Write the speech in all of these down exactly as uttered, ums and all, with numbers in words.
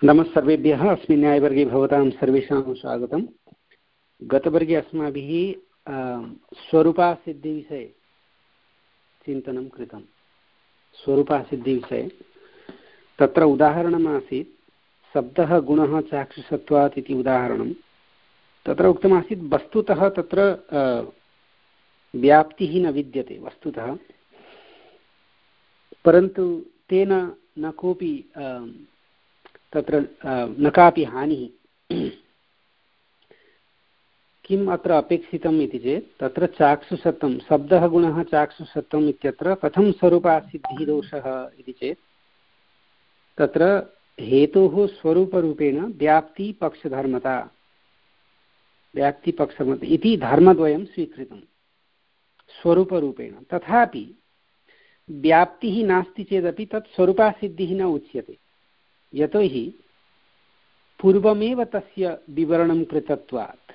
नमः सर्वेभ्यः। अस्मिन् न्यायवर्गे भवतां सर्वेषां स्वागतं। गतवर्गे अस्माभिः स्वरूपासिद्धिविषये चिन्तनं कृतं। स्वरूपासिद्धिविषये तत्र उदाहरणमासीत् शब्दः गुणः चाक्षुषत्वात् इति उदाहरणं। तत्र उक्तमासीत् वस्तुतः तत्र व्याप्तिः न विद्यते वस्तुतः, परन्तु तेन न कोऽपि तत्र न कापि हानिः। किम् अत्र अपेक्षितम् इति चेत् तत्र चाक्षुषत्वं, शब्दः गुणः चाक्षुषत्वम् इत्यत्र कथं स्वरूपासिद्धिः दोषः इति चेत् तत्र हेतोः स्वरूपरूपेण व्याप्तिपक्षधर्मता व्याप्तिपक्षधर्मता इति धर्मद्वयं स्वीकृतं स्वरूपरूपेण। तथापि व्याप्तिः नास्ति चेदपि तत् स्वरूपासिद्धिः न उच्यते, यतोहि पूर्वमेव तस्य विवरणं कृतत्वात्।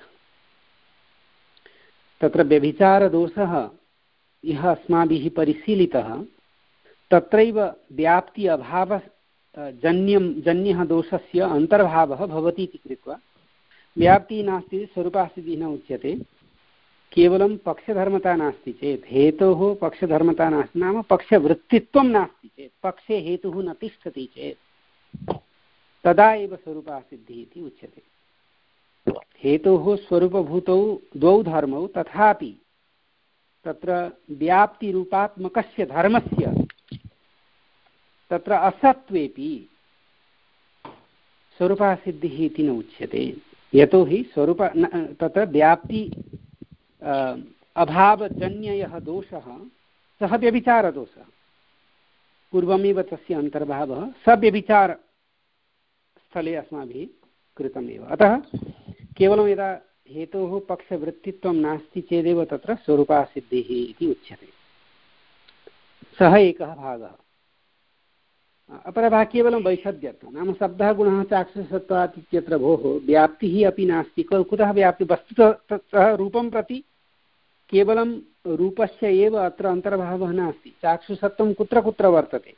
तत्र व्यभिचारदोषः यः अस्माभिः परिशीलितः तत्रैव व्याप्ति अभावजन्यं जन्यः दोषस्य अन्तर्भावः भवति इति कृत्वा व्याप्तिः नास्ति स्वरूपासिद्धिः न उच्यते। केवलं पक्षधर्मता नास्ति चेत्, हेतोः पक्षधर्मता नास्ति नाम पक्षवृत्तित्वं नास्ति चेत्, पक्षे हेतुः न तिष्ठति चेत् तदा एव स्वरूपासिद्धिः इति उच्यते। हेतोः स्वरूपभूतौ द्वौ धर्मौ, तथापि तत्र व्याप्तिरूपात्मकस्य धर्मस्य तत्र असत्त्वेपि स्वरूपासिद्धिः इति न उच्यते, यतोहि स्वरूप तत्र व्याप्ति अभावजन्यः दोषः सः व्यभिचारदोषः, पूर्वमेव तस्य अन्तर्भावः स व्यभिचार स्थले अस्माभिः कृतमेव। अतः केवलं यदा हेतोः पक्षवृत्तित्वं नास्ति चेदेव तत्र स्वरूपासिद्धिः इति उच्यते। सः एकः भागः। अपरः केवलं वैषद्यत्वं, नाम शब्दः गुणः चाक्षुषत्वात् इत्यत्र भोः व्याप्तिः अपि नास्ति। कुतः व्याप्तिः? वस्तुतः सः रूपं प्रति केवलं रूपस्य एव अत्र अन्तर्भावः नास्ति। चाक्षुषत्वं कुत्र कुत्र वर्तते?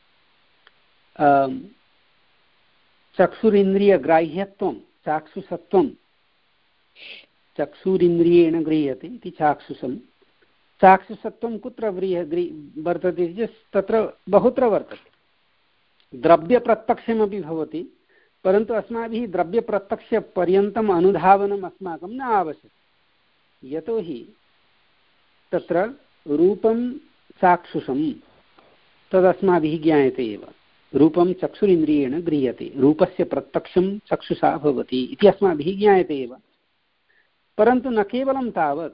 चक्षुरिन्द्रियग्राह्यत्वं चाक्षुषत्वं, चक्षुरिन्द्रियेण गृह्यते इति चाक्षुषं। चाक्षुषत्वं कुत्र व्रीह वर्तते चेत् तत्र बहुत्र वर्तते। द्रव्यप्रत्यक्षमपि भवति, परन्तु अस्माभिः द्रव्यप्रत्यक्षपर्यन्तम् अनुधावनम् अस्माकं न आवश्यकं, यतोहि तत्र रूपं चाक्षुषं तदस्माभिः ज्ञायते एव। रूपं चक्षुरिन्द्रियेण गृह्यते, रूपस्य प्रत्यक्षं चक्षुषा भवति इति अस्माभिः ज्ञायते एव। परन्तु न केवलं तावत्,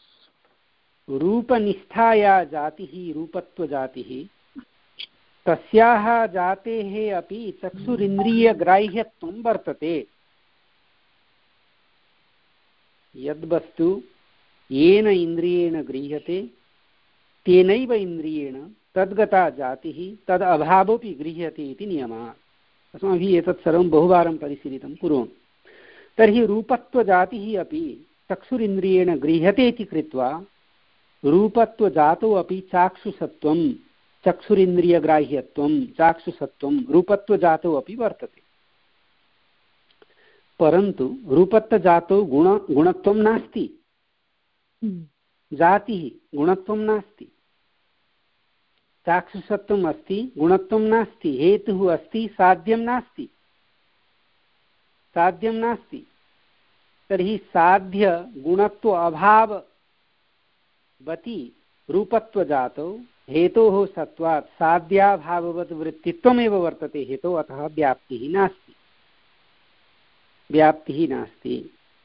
रूपनिष्ठाया जातिः रूपत्वजातिः, तस्याः जातेः अपि चक्षुरिन्द्रियग्राह्यत्वं वर्तते। यद्वस्तु येन इन्द्रियेण गृह्यते तेनैव इन्द्रियेण तद्गता जातिः तद् अभावोऽपि गृह्यते इति नियमः। अस्माभिः एतत् सर्वं बहुवारं परिशीलितं पूर्वं। तर्हि रूपत्वजातिः अपि चक्षुरिन्द्रियेण गृह्यते इति कृत्वा रूपत्वजातौ अपि चाक्षुषत्वं, चक्षुरिन्द्रियग्राह्यत्वं, चाक्षुषत्वं रूपत्वजातौ अपि वर्तते। परन्तु रूपत्वजातौ गुण गुणत्वं नास्ति, जातिः गुणत्वं नास्ति। चाक्षुषत्वम् अस्ति, गुणत्वं नास्ति। हेतुः अस्ति, साध्यं नास्ति, साध्यं नास्ति। तर्हि साध्य गुणत्व अभाववति रूपत्वजातौ हेतोः सत्वात् साध्याभाववत् वृत्तित्वमेव वर्तते हेतोः, अतः व्याप्तिः नास्ति, व्याप्तिः नास्ति।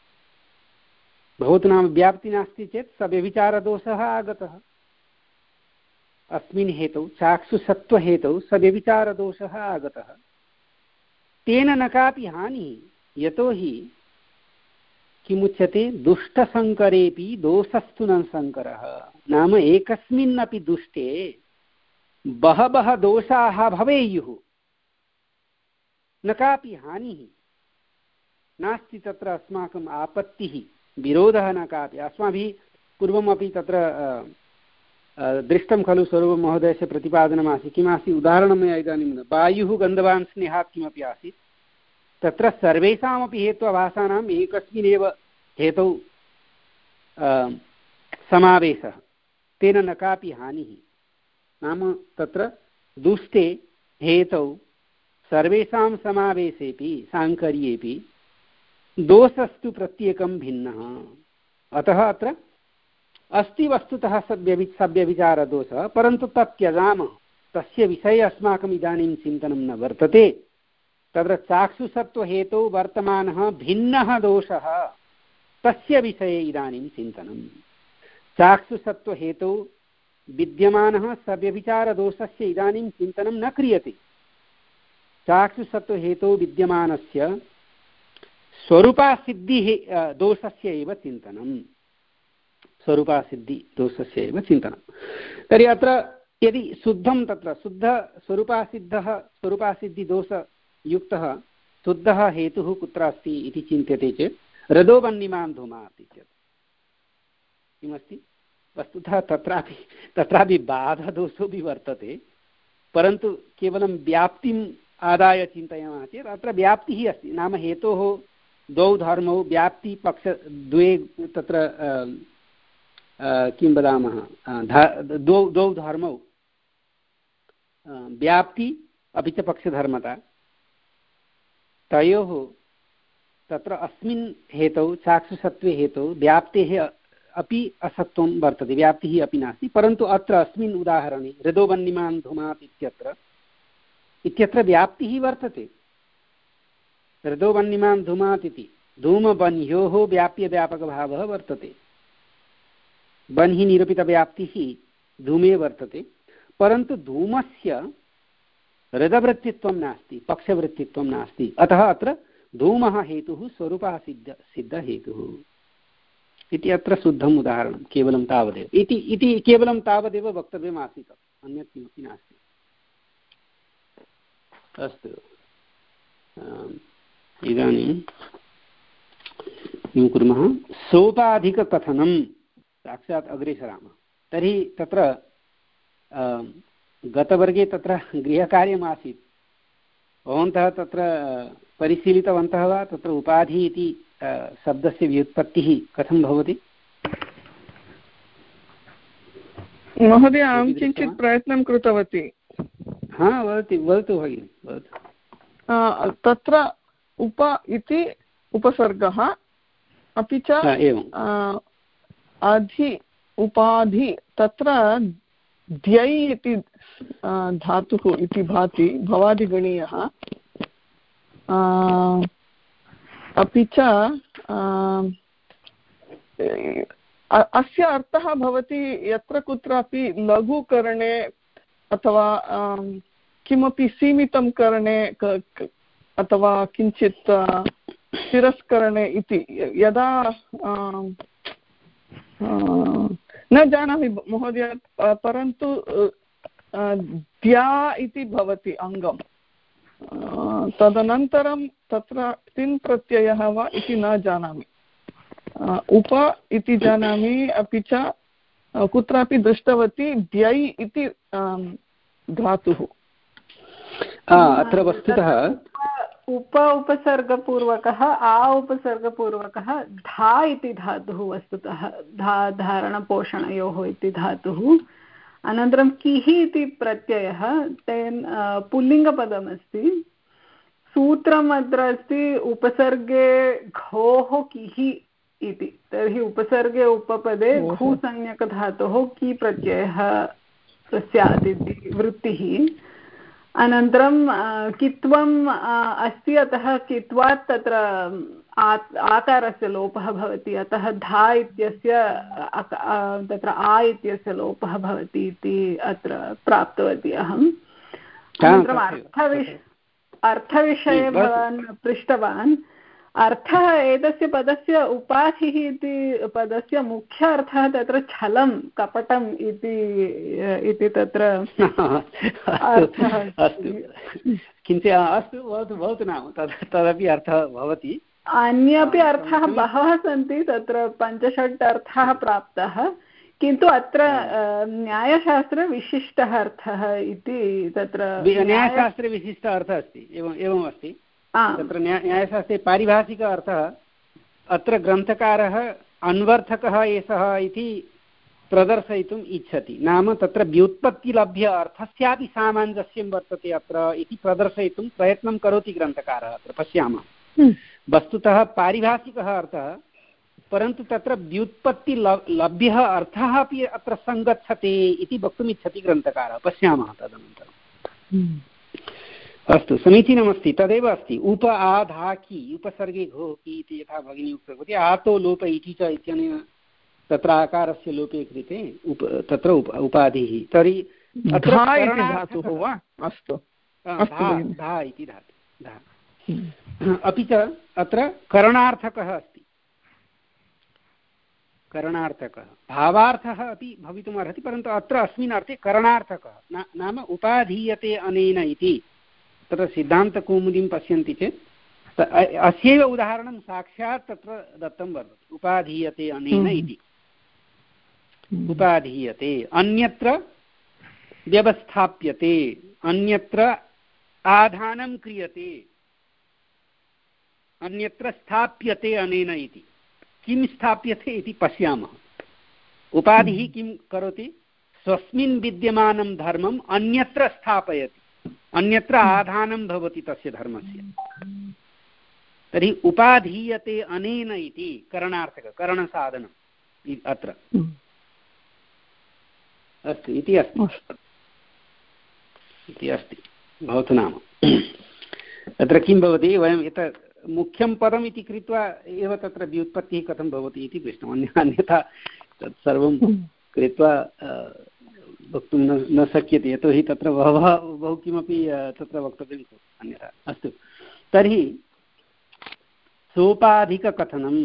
भवतु नाम व्याप्तिः नास्ति चेत् स व्यभिचारदोषः आगतः। अस्मिन् हेतौ चाक्षुषत्वहेतौ स व्यभिचारदोषः आगतः। तेन न कापि हानिः, यतोहि किमुच्यते? दुष्टसङ्करेऽपि दोषस्तु न सङ्करः। नाम एकस्मिन्नपि दुष्टे बहवः दोषाः भवेयुः, न कापि हानिः नास्ति, तत्र अस्माकम् आपत्तिः विरोधः न कापि। अस्माभिः पूर्वमपि तत्र दृष्टं खलु स्वरूपमहोदयस्य प्रतिपादनमासीत्। किमासीत्? उदाहरणमेव इदानीं वायुः गन्धवान् स्नेहात् किमपि आसीत्, तत्र सर्वेषामपि हेत्वाभासानाम् एकस्मिन्नेव हेतौ समावेशः, तेन न कापि हानिः। नाम तत्र दुष्टे हेतौ सर्वेषां समावेशेऽपि साङ्कर्येऽपि दोषस्तु प्रत्येकं भिन्नः। अतः अत्र अस्ति वस्तुतः सव्यवि सव्यभिचारदोषः, परन्तु तत् त्यजामः, तस्य विषये अस्माकम् इदानीं चिन्तनं न वर्तते। तत्र चाक्षुषत्वहेतौ वर्तमानः भिन्नः दोषः, तस्य विषये इदानीं चिन्तनं। चाक्षुषत्वहेतौ विद्यमानः सव्यभिचारदोषस्य इदानीं चिन्तनं न क्रियते। चाक्षुषत्वहेतौ विद्यमानस्य स्वरूपासिद्धिः दोषस्य एव चिन्तनं, स्वरूपासिद्धिदोषस्य एव चिन्तनं। तर्हि अत्र यदि शुद्धं तत्र शुद्धस्वरूपासिद्धः स्वरूपासिद्धिदोषयुक्तः शुद्धः हेतुः कुत्र अस्ति इति चिन्त्यते चेत् रदोबन्निमान् धूमात् इत्यत्र किमस्ति? वस्तुतः तत्रापि तत्रापि बाधदोषोऽपि वर्तते, परन्तु केवलं व्याप्तिम् आदाय चिन्तयामः चेत् अत्र व्याप्तिः अस्ति। नाम हेतोः द्वौ धर्मौ व्याप्तिपक्ष द्वे तत्र किं वदामः द्वौ द्वौ धर्मौ व्याप्ति अपि च पक्षधर्मता, तयोः तत्र अस्मिन् हेतौ चाक्षुषत्वे हेतौ व्याप्तेः अपि असत्त्वं वर्तते, व्याप्तिः अपि नास्ति। परन्तु अत्र अस्मिन् उदाहरणे रदोबन्निमान् धूमात् इत्यत्र इत्यत्र व्याप्तिः वर्तते। रदोबन्निमान् धूमात् इति धूमबन्ह्योः व्याप्यव्यापकभावः वर्तते। बन्हि निरूपितव्याप्तिः धूमे वर्तते, परन्तु धूमस्य रदवृत्तित्वं नास्ति, पक्षवृत्तित्वं नास्ति। अतः अत्र धूमः हेतुः स्वरूपः सिद्ध सिद्धहेतुः इति अत्र शुद्धम् उदाहरणं, केवलं तावदेव इति इति केवलं तावदेव वक्तव्यमासीत्, अन्यत् किमपि नास्ति। अस्तु, इदानीं किं कुर्मः? सोपाधिककथनं साक्षात् अग्रे सरामः। तर्हि तत्र गतवर्गे तत्र गृहकार्यमासीत्, भवन्तः तत्र परिशीलितवन्तः वा? तत्र उपाधि इति शब्दस्य व्युत्पत्तिः कथं भवति? महोदय, अहं किञ्चित् प्रयत्नं कृतवती। हा, वदति वदतु भगिनि, वदतु। तत्र उप इति उपसर्गः, अपि च अधि उपाधि, तत्र ध्यै इति धातुः इति भाति, भवादिगणीयः। अपि च अस्य अर्थः भवति यत्र कुत्रापि लघुकरणे अथवा किमपि सीमितं करणे अथवा किञ्चित् तिरस्करणे इति, यदा न जानामि महोदय, परन्तु द्या इति भवति अङ्गं, तदनन्तरं तत्र तिन् प्रत्ययः वा इति न जानामि। उप इति जानामि, अपि च कुत्रापि दृष्टवती द्यै इति धातुः। अत्र वस्तुतः उप उपसर्गपूर्वकः आ उपसर्गपूर्वकः धा इति धातुः, वस्तुतः धा धारणपोषणयोः इति धातुः। अनन्तरं किः इति प्रत्ययः, तेन पुल्लिङ्गपदमस्ति। सूत्रम् अत्र अस्ति उपसर्गे घोः किः इति। तर्हि उपसर्गे उपपदे घूसंज्ञकधातोः कि प्रत्ययः स्यात् इति वृत्तिः। अनन्तरं कित्वम् अस्ति, अतः कित्वात् तत्र आकारस्य लोपः भवति, अतः धा इत्यस्य तत्र आ इत्यस्य लोपः भवति इति अत्र प्राप्तवती अहम्। अनन्तरम् अर्थविष अर्थविषये भवान् पृष्टवान्। अर्थः एतस्य पदस्य उपाधिः इति पदस्य मुख्य अर्थः तत्र छलं कपटम् इति इति तत्र अर्थः। किञ्चित् अस्तु, भवतु भवतु, नाम तद् तदपि अर्थः भवति। अन्यपि अर्थाः बहवः सन्ति, तत्र पञ्चषट् अर्थाः प्राप्ताः, किन्तु अत्र न्यायशास्त्रे विशिष्टः अर्थः इति तत्र न्यायशास्त्रे विशिष्टः अर्थः अस्ति। एवम् एवम् अस्ति। तत्र न्यायशास्त्रे पारिभाषिक अर्थः अत्र ग्रन्थकारः अन्वर्थकः एषः इति प्रदर्शयितुम् इच्छति, नाम तत्र व्युत्पत्तिलभ्य अर्थस्यापि सामञ्जस्यं वर्तते अत्र इति प्रदर्शयितुं प्रयत्नं करोति ग्रन्थकारः। अत्र पश्यामः, वस्तुतः पारिभाषिकः अर्थः, परन्तु तत्र व्युत्पत्तिलभ्यः अर्थः अपि अत्र सङ्गच्छते इति वक्तुम् इच्छति ग्रन्थकारः। पश्यामः तदनन्तरम्। अस्तु, समीचीनमस्ति। तदेव अस्ति उप आधाकी उपसर्गे घोकी इति यथा भगिनी उक्तवती, आतो लोप इति च इत्यनेन तत्र आकारस्य लोपे कृते उप तत्र उप उपाधिः। तर्हि धातुः वा? अस्तु, धा इति धातु धा। अपि च अत्र करणार्थकः अस्ति, करणार्थकः भावार्थः अपि भवितुम् अर्हति, परन्तु अत्र अस्मिन् अर्थे करणार्थकः नाम उपाधीयते अनेन इति। तत्र सिद्धान्तकौमुदीं पश्यन्ति चेत् अस्यैव उदाहरणं साक्षात् तत्र दत्तं वर्तते, उपाधीयते अनेन इति। उपाधीयते, अन्यत्र व्यवस्थाप्यते, अन्यत्र आधानं क्रियते, अन्यत्र स्थाप्यते अनेन इति। किं स्थाप्यते इति पश्यामः। उपाधिः किं करोति? स्वस्मिन् विद्यमानं धर्मम् अन्यत्र स्थापयति, अन्यत्र आधानं भवति तस्य धर्मस्य। तर्हि उपाधीयते अनेन इति करणार्थक करणसाधनम् अत्र अस्तु इति अस्ति इति अस्ति भवतु नाम। तत्र किं भवति, वयं यत् मुख्यं पदम् इति कृत्वा एव तत्र व्युत्पत्तिः कथं भवति इति पृष्टम्, अन्यथा तत् सर्वं कृत्वा वक्तुं न न शक्यते, यतोहि तत्र बहवः बहु किमपि तत्र वक्तव्यं अन्यथा। अस्तु, तर्हि सोपाधिककथनं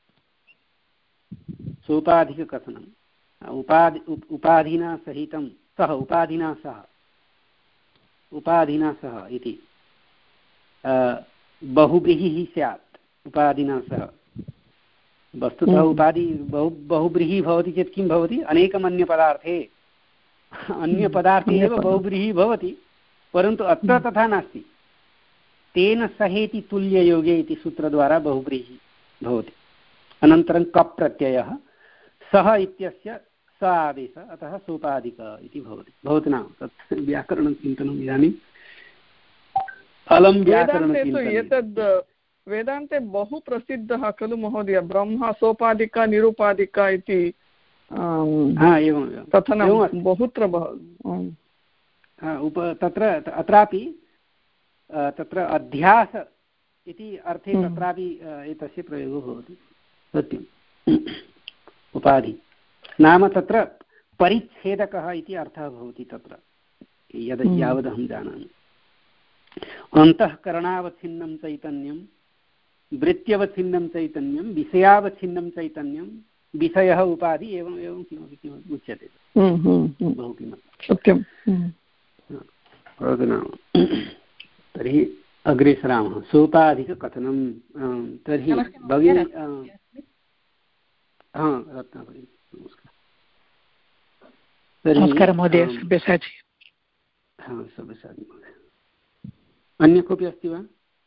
सोपाधिककथनं उपाधि उपाधिना सहितं सह उपाधिना सह उपाधिना सह इति बहुव्रीहिः स्यात्। उपाधिना सह वस्तुतः उपाधि बहु बहुव्रीहिः भवति चेत् किं भवति? अनेकमन्यपदार्थे अन्यपदार्थे एव बहुव्रीहिः भवति, परन्तु अत्र तथा नास्ति। तेन सहेति तुल्ययोगे इति सूत्रद्वारा बहुव्रीहिः भवति। अनन्तरं कप् प्रत्ययः, सः इत्यस्य स आदेश, अतः सोपाधिक इति भवति। भवतु नाम तत् व्याकरणचिन्तनम् इदानीम् अलं व्याकरणचिन्तनम्। एतद् वेदान्ते बहु प्रसिद्धः खलु महोदय, ब्रह्म सोपाधिका निरुपाधिका इति कथनं बहुत्र उप तत्र अत्रापि तत्र अध्यास इति अर्थे तत्रापि एतस्य प्रयोगो भवति। सत्यम्, उपाधि नाम तत्र परिच्छेदकः इति अर्थः भवति तत्र, यद् यावदहं जानामि। अन्तःकरणावच्छिन्नं चैतन्यं, वृत्त्यवच्छिन्नं चैतन्यं, विषयावच्छिन्नं चैतन्यं, विषयः उपाधि, एवम् एवं किमपि किमपि उच्यते। बहु किमपि सत्यं। तर्हि अग्रे सरामः। सोपाधिककथनं। तर्हि भगिनी हा रत्ना भगिनी नमस्कारः। नमस्कारः महोदय। सब्यसाची। हा सब्यसाची महोदय। अन्य कोऽपि अस्ति वा?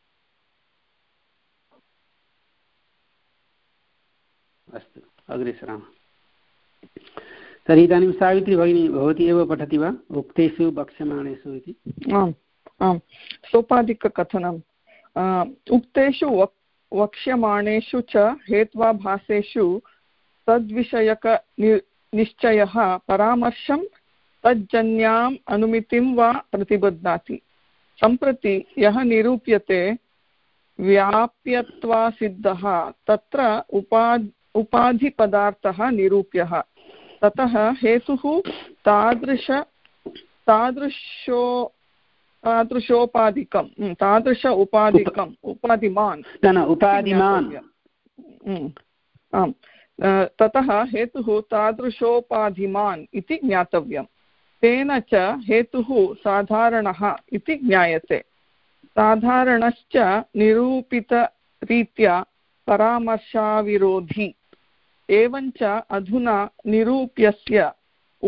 अस्तु, अग्रे सरामः। तर्हि इदानीं सावित्री भगिनी भवती एव पठति वा उक्तेषु वक्ष्यमाणेषु इति? आम् आम्। सोपाधिककथनम् उक्तेषु वक् वक्ष्यमाणेषु च हेत्वाभासेषु तद्विषयक निश्चयः परामर्शं तज्जन्याम् अनुमितिं वा प्रतिबध्नाति। सम्प्रति यः निरूप्यते व्याप्यत्वासिद्धः तत्र उपा उपाधिपदार्थः निरूप्यः। ततः हेतुः तादृश तादृशो तादृशोपाधिकं तादृश उपाधिकम् उपाधिमान् उपाधिमान् आम्। ततः हेतुः तादृशोपाधिमान् इति ज्ञातव्यम्। तेन च हेतुः साधारणः इति ज्ञायते। साधारणश्च निरूपितरीत्या परामर्शाविरोधी। एवञ्च अधुना निरूप्यस्य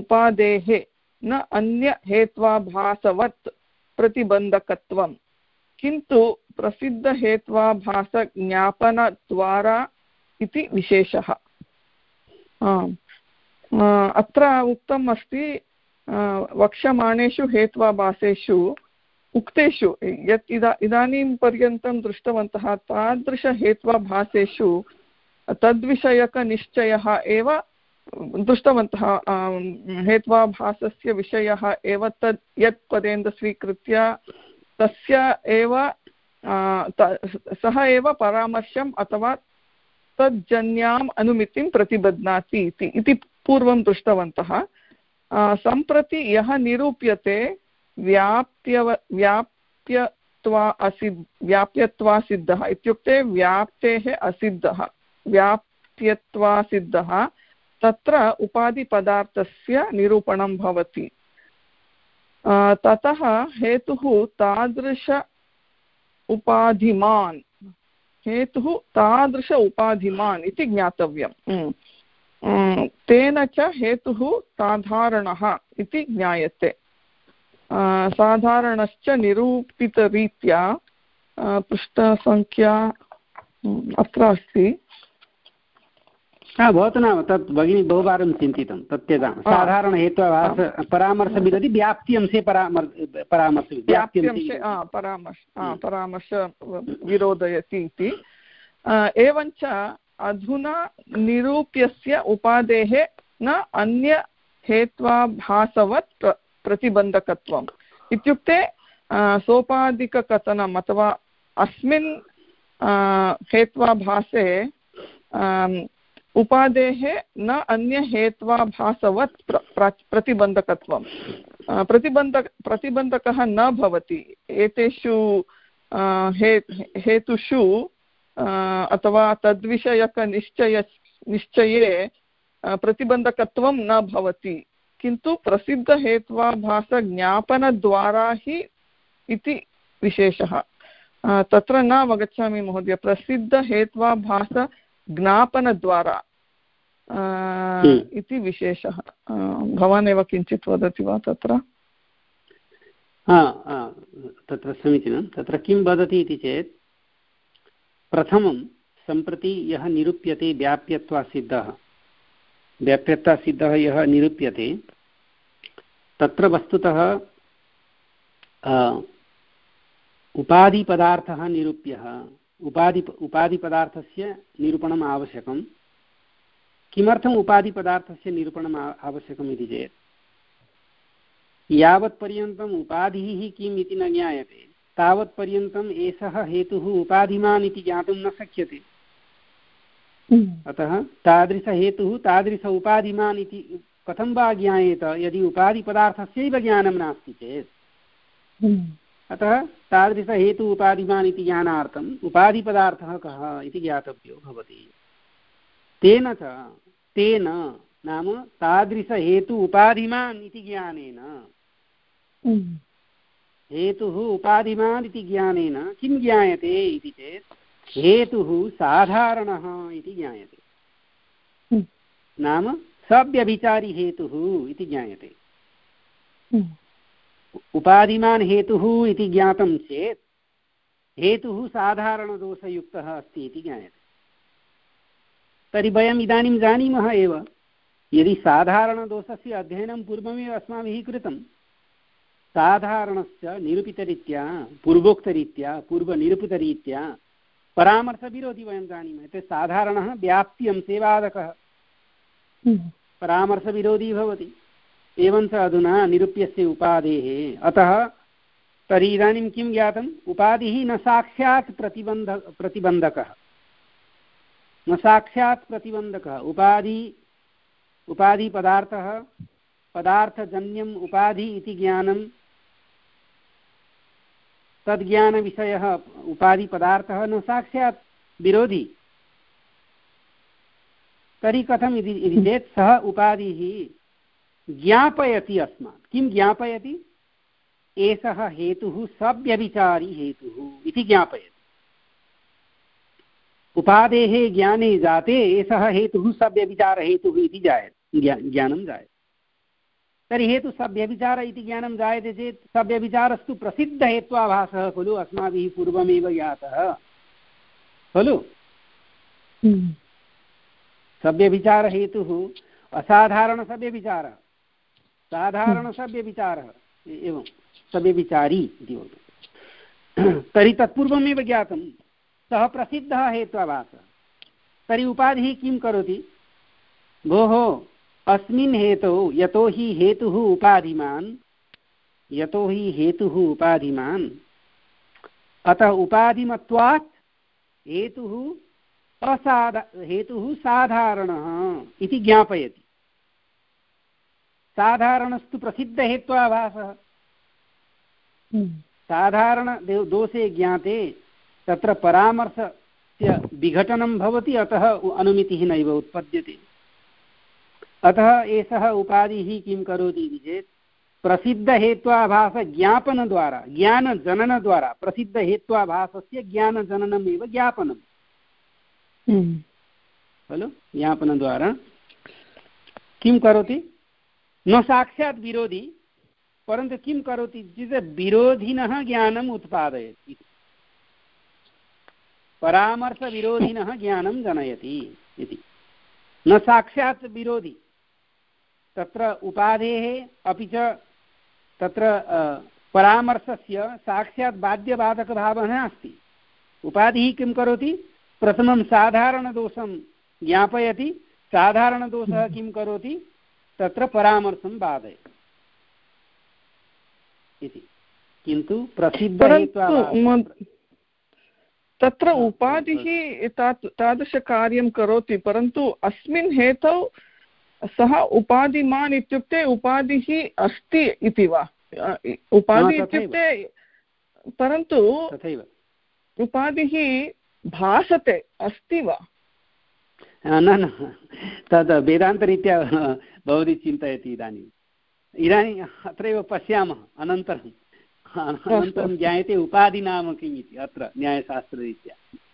उपादेः न अन्य हेत्वाभासवत् प्रतिबन्धकत्वम् किन्तु प्रसिद्धहेत्वाभासज्ञापनद्वारा इति विशेषः। अत्र उक्तम् अस्ति वक्ष्यमाणेषु हेत्वाभासेषु उक्तेषु यत् इदा इदानीं पर्यन्तं दृष्टवन्तः तादृशहेत्वाभासेषु तद्विषयकनिश्चयः एव दृष्टवन्तः। हेत्वाभासस्य विषयः एव तद् यत् पदेन स्वीकृत्य तस्य एव सः एव परामर्शम् अथवा तज्जन्याम् अनुमितिं प्रतिबध्नाति इति पूर्वं दृष्टवन्तः। सम्प्रति यः निरूप्यते व्याप्यव व्याप्यत्वा असिद्ध व्याप्यत्वासिद्धः इत्युक्ते व्याप्तेः असिद्धः व्याप्यत्वासिद्धः तत्र उपाधिपदार्थस्य निरूपणं भवति। ततः हेतुः तादृश उपाधिमान् हेतुः तादृश उपाधिमान् इति ज्ञातव्यम्। तेन च हेतुः साधारणः इति ज्ञायते। साधारणश्च निरूपितरीत्या पृष्ठसङ्ख्या अत्र अस्ति। भवतु नाम तत् भगिनी बहुवारं चिन्तितं तत्येतां साधारणहेत्वाभास परामर्शविरोधी व्याप्त्यंशे परामर्श परामर्श व्याप्त्यंशे परामर्श परामर्श विरोधयति इति। एवञ्च अधुना निरूप्यस्य उपादेः न अन्य हेत्वाभासवत् प्र प्रतिबन्धकत्वम् इत्युक्ते सोपाधिककथनम् अथवा अस्मिन् हेत्वाभासे उपादेः न अन्य हेत्वाभासवत् प्र प्रतिबन्धकत्वं प्रतिबन्ध प्रतिबन्धकः न भवति। एतेषु हे हेतुषु अथवा तद्विषयकनिश्चय निश्चये प्रतिबन्धकत्वं न भवति, किन्तु प्रसिद्धहेत्वाभासज्ञापनद्वारा हि इति विशेषः। तत्र न अवगच्छामि महोदय, प्रसिद्धहेत्वाभासज्ञापनद्वारा इति विशेषः। भवान् एव किञ्चित् वदति वा तत्र? तत्र समीचीनं। तत्र किं वदति इति चेत् प्रथमं सम्प्रति यः निरूप्यते व्याप्यत्वासिद्धः व्याप्यत्वासिद्धः यः निरूप्यते तत्र वस्तुतः उपाधिपदार्थः निरूप्यः। उपाधि उपाधिपदार्थस्य निरूपणम् आवश्यकं। किमर्थम् उपाधिपदार्थस्य निरूपणम् आवश्यकम् इति चेत् यावत्पर्यन्तम् उपाधिः किम् इति न ज्ञायते तावत्पर्यन्तम् एषः हेतुः उपाधिमान् इति ज्ञातुं न शक्यते। अतः तादृशहेतुः तादृश उपाधिमान् इति कथं वा ज्ञायेत यदि उपाधिपदार्थस्यैव ज्ञानं नास्ति चेत्। अतः तादृशहेतु उपाधिमान् इति ज्ञानार्थम् उपाधिपदार्थः कः इति ज्ञातव्यो भवति। तेन च तेन नाम तादृशहेतु उपाधिमान् इति ज्ञानेन हेतुः उपाधिमान् इति ज्ञानेन किं ज्ञायते इति चेत् हेतुः साधारणः इति ज्ञायते। नाम सव्यभिचारी हेतुः इति ज्ञायते। उपाधिमान् हेतुः इति ज्ञातं चेत् हेतुः साधारणदोषयुक्तः अस्ति इति ज्ञायते। तर्हि वयम् इदानीं जानीमः एव यदि साधारणदोषस्य अध्ययनं पूर्वमेव अस्माभिः कृतं साधारणस्य निरूपितरीत्या पूर्वोक्तरीत्या पूर्वनिरूपितरीत्या परामर्शविरोधी वयं जानीमः। यत् साधारणः व्याप्त्यंशे बाधकः परामर्शविरोधी भवति। एवञ्च अधुना निरूप्यस्य उपादेः। अतः तर्हि इदानीं किं ज्ञातम्? उपाधिः न साक्षात् प्रतिबन्ध प्रतिबन्धकः न साक्षात् प्रतिबन्धकः। उपाधि उपाधिपदार्थः पदार्थजन्यम् उपाधि इति ज्ञानं तद्ज्ञानविषयः उपाधिपदार्थः न साक्षात् विरोधी। तर्हि कथम् इति चेत् सः उपाधिः ज्ञापयति अस्मान्। किं ज्ञापयति? एषः हेतुः सव्यभिचारी हेतुः इति ज्ञापयति। उपादेः ज्ञाने जाते एषः हेतुः सव्यभिचारहेतुः इति जायते ज्ञानं जायते। तर्हि हेतु सव्यभिचार इति ज्ञानं जायते चेत् सव्यभिचारस्तु प्रसिद्धहेत्वाभासः खलु अस्माभिः पूर्वमेव ज्ञातः खलु। सव्यभिचारहेतुः असाधारणसव्यभिचारः साधारणसव्यभिचारः एवं सव्यभिचारी इति वदति। तर्हि तत्पूर्वमेव ज्ञातं सः प्रसिद्धः हेत्वाभासः। तर्हि उपाधिः किं करोति भोः अस्मिन् हेतौ यतो हि हेतुः उपाधिमान् यतो हि हेतुः उपाधिमान् अतः उपाधिमत्वात् हेतुः असाधा हेतुः साधारणः इति ज्ञापयति। साधारणस्तु प्रसिद्धहेत्वाभासः। साधारण दोषे ज्ञाते तत्र परामर्शस्य विघटनं भवति, अतः अनुमितिः नैव उत्पद्यते। अतः एषः उपाधिः किं करोति इति चेत् प्रसिद्धहेत्वाभासज्ञापनद्वारा ज्ञानजननद्वारा प्रसिद्धहेत्वाभासस्य ज्ञानजननमेव ज्ञापनं खलु। ज्ञापनद्वारा किं करोति न साक्षात् विरोधी परन्तु किं करोति चेत् विरोधिनः ज्ञानम् उत्पादयति। परामर्शविरोधिनः ज्ञानं जनयति इति। न साक्षात् विरोधी तत्र उपाधेः अपि च तत्र परामर्शस्य साक्षात् बाध्यबाधकभावः नास्ति। उपाधिः किं करोति प्रथमं साधारणदोषं ज्ञापयति, साधारणदोषः किं करोति तत्र परामर्शं बाधयति इति। किन्तु प्रसिद्धहेत्वाभासः तत्र उपाधिः तादृशकार्यं करोति, परन्तु अस्मिन् हेतौ सः उपाधिमान् इत्युक्ते उपाधिः अस्ति इति वा? उपाधि इत्युक्ते परन्तु उपाधिः भासते अस्ति वा? न न तद् वेदान्तरीत्या भवती चिन्तयति। इदानीम् इदानीम् अत्रैव पश्यामः अनन्तरम् अनन्तरं ज्ञायते उपाधि नाम किम् इति। अत्र न्यायशास्त्ररीत्या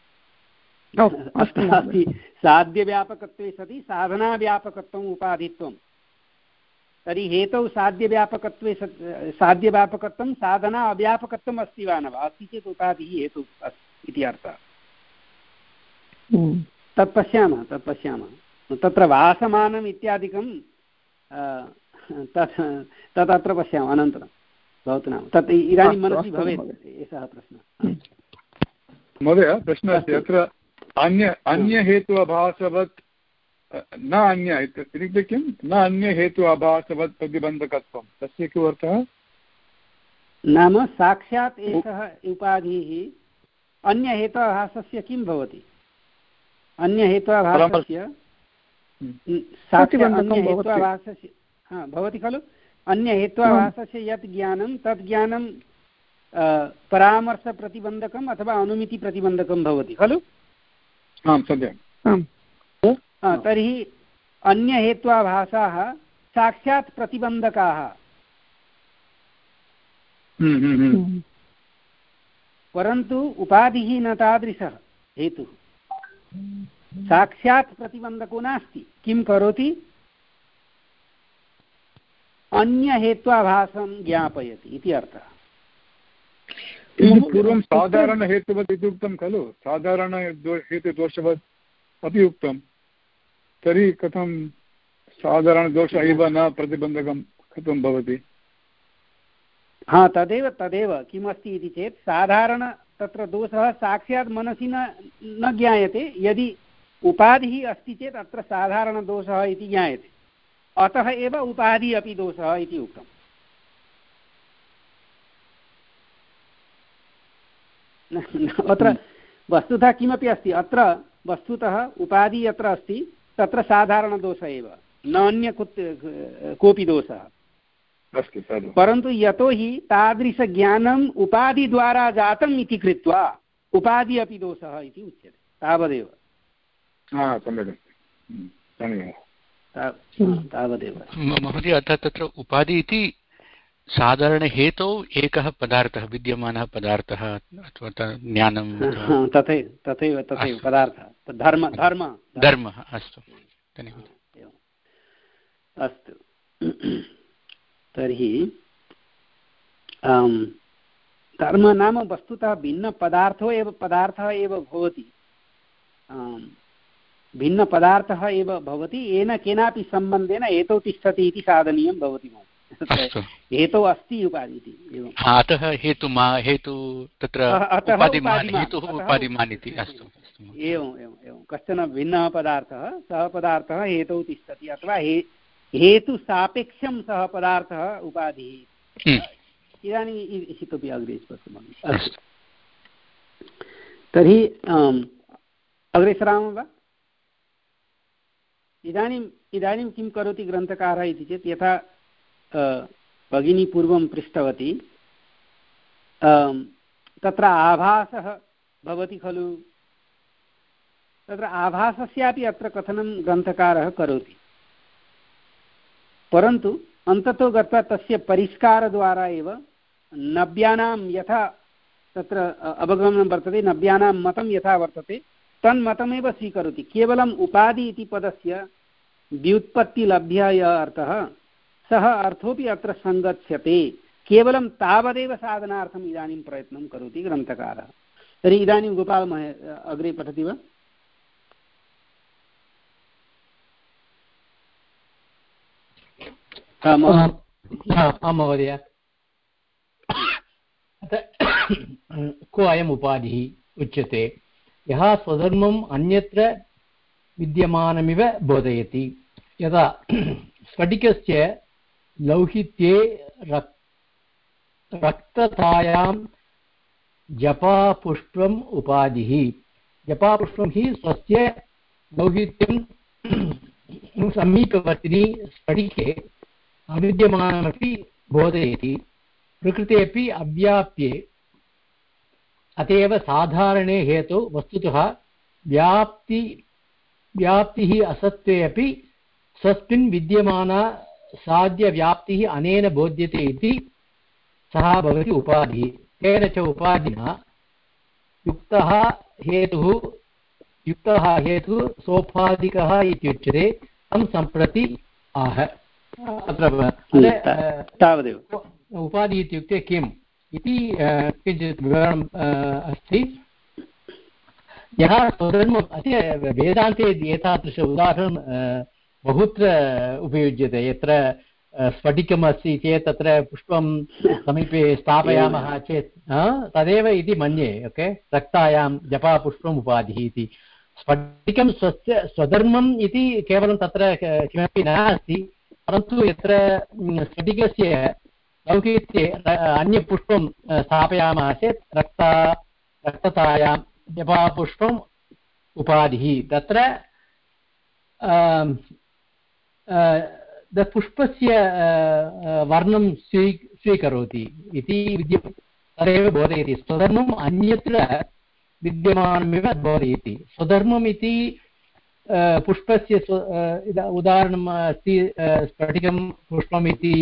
अत्र अस्ति साध्यव्यापकत्वे सति साधनाव्यापकत्वम् उपाधित्वं। तर्हि हेतौ साध्यव्यापकत्वे साध्यव्यापकत्वं साधना अव्यापकत्वम् अस्ति वा न वा? अस्ति चेत् उपाधिः हेतुः अस्ति इति अर्थः। तत् पश्यामः तत् पश्यामः तत्र वासमानम् इत्यादिकं तत् तत् अत्र पश्यामः अनन्तरं भवतु नाम तत् इदानीं मनसि भवेत् एषः प्रश्नः। महोदय प्रश्नः अस्ति अत्र अन्य अन्यहेतु अभासवत् न अन्य इत्युक्ते किं न अन्यहेतु अभासवत् प्रतिबन्धकत्वं तस्य किम् अर्थः? नाम साक्षात् एषः उपाधिः अन्यहेत्वाभासस्य किं भवति? अन्यहेत्वाभासस्य साक्षात् अन्यहेत्वाभासस्य हा भवति खलु। अन्यहेत्वाभासस्य यत् ज्ञानं तत् ज्ञानं परामर्शप्रतिबन्धकम् अथवा अनुमितिप्रतिबन्धकं भवति खलु। आं सत्यं। तर्हि अन्यहेत्वाभासाः साक्षात् प्रतिबन्धकाः, परन्तु उपाधिः न तादृशः हेतुः। साक्षात् प्रतिबन्धको नास्ति। किं करोति अन्यहेत्वाभासं ज्ञापयति इति अर्थः। पूर्वं साधारणहेतुवत् इति उक्तं खलु। साधारण हेतुदोषवत् अपि उक्तं। तर्हि कथं साधारणदोषः एव न प्रतिबन्धकं कथं भवति? हा तदेव तदेव किमस्ति इति चेत् साधारण तत्र दोषः साक्षात् मनसि न न ज्ञायते। यदि उपाधिः अस्ति चेत् अत्र साधारणदोषः इति ज्ञायते। अतः एव उपाधिः अपि दोषः इति उक्तम्। अत्र वस्तुतः किमपि अस्ति अत्र वस्तुतः उपाधिः यत्र अस्ति तत्र साधारणदोषः एव न अन्य कोऽपि दोषः। परन्तु यतो हि तादृशज्ञानम् उपाधिद्वारा जातम् इति कृत्वा उपाधि अपि दोषः इति उच्यते। तावदेव। तावदेव महोदय। अतः तत्र उपाधि इति साधारणहेतौ एकः पदार्थः विद्यमानः पदार्थः अथवा ज्ञानं तथैव तथैव तथैव पदार्थः धर्म धर्म धर्मः। अस्तु धन्यवादः। अस्तु तर्हि कर्म नाम वस्तुतः भिन्नपदार्थो एव पदार्थः एव भवति, भिन्नपदार्थः एव भवति, येन केनापि सम्बन्धेन हेतौ तिष्ठति इति साधनीयं भवति। हेतौ अस्ति उपाधि इति एवं, अतः हेतु हेतु तत्र हेतुः उपाधिमान् इति। अस्तु, एवम् एवम् एवं कश्चन भिन्नः पदार्थः, सः पदार्थः हेतौ तिष्ठति अथवा हे हेतुसापेक्षं सः पदार्थः उपाधिः। इदानीम् इतोपि अग्रे स्पष्टमस्ति। अस्तु, तर्हि अग्रे सरामः वा? इदानीम् इदानीं किं करोति ग्रन्थकारः इति चेत्, यथा भगिनी पूर्वं पृष्टवती, तत्र आभासः भवति खलु, तत्र आभासस्यापि अत्र कथनं ग्रन्थकारः करोति, परन्तु अन्ततो गत्वा तस्य परिष्कारद्वारा एव नव्यानां यथा तत्र अवगमनं वर्तते, नव्यानां मतं यथा वर्तते तन्मतमेव स्वीकरोति। केवलम् उपाधि इति पदस्य व्युत्पत्तिलभ्य यः अर्थः, सः अर्थोपि अत्र सङ्गच्छते, केवलं तावदेव साधनार्थम् इदानीं प्रयत्नं करोति ग्रन्थकारः। तर्हि इदानीं गोपालमहोदय अग्रे पठति वा? आं महोदय। को अयम् उपाधिः उच्यते, यः स्वधर्मम् अन्यत्र विद्यमानमिव बोधयति। यदा स्फटिकस्य लौहित्ये रक्ततायां जपापुष्पम् उपाधिः। जपापुष्पं हि स्वस्य लौहित्यं समीपवर्तिनि स्फटिके अविद्यमानमपि बोधयति। प्रकृते अपि अव्याप्ये, अतएव साधारणे हेतु वस्तुतः व्याप्ति व्याप्तिः असत्त्वे अपि स्वस्मिन् विद्यमाना साध्यव्याप्तिः अनेन बोध्यते इति सः भवति उपाधिः। तेन च उपाधिना युक्तः हेतुः युक्तः हेतुः सोपाधिकः इत्युच्यते। तं सम्प्रति आह। अत्र तावदेव उपाधि इत्युक्ते किम् इति किञ्चित् विवरणम् अस्ति। यः स्वधर्मम्, अस्य वेदान्ते एतादृश उदाहरणं बहुत्र उपयुज्यते। यत्र स्फटिकम् अस्ति चेत् तत्र पुष्पं समीपे स्थापयामः चेत् तदेव इति मन्ये। ओके, रक्तायां जपापुष्पम् उपाधिः इति। स्फटिकं स्वस्य स्वधर्मम् इति केवलं तत्र किमपि नास्ति, परन्तु यत्र स्फटिकस्य लौकित्ये अन्यपुष्पं स्थापयामः चेत् रक्ता रक्ततायां जपापुष्पम् उपाधिः। तत्र पुष्पस्य वर्णं स्वी स्वीकरोति इति विद्य तदेव बोधयति। स्वधर्मम् अन्यत्र विद्यमानमिव बोधयति। स्वधर्मम् इति पुष्पस्य उदाहरणम् अस्ति। स्फटिकं पुष्पम् इति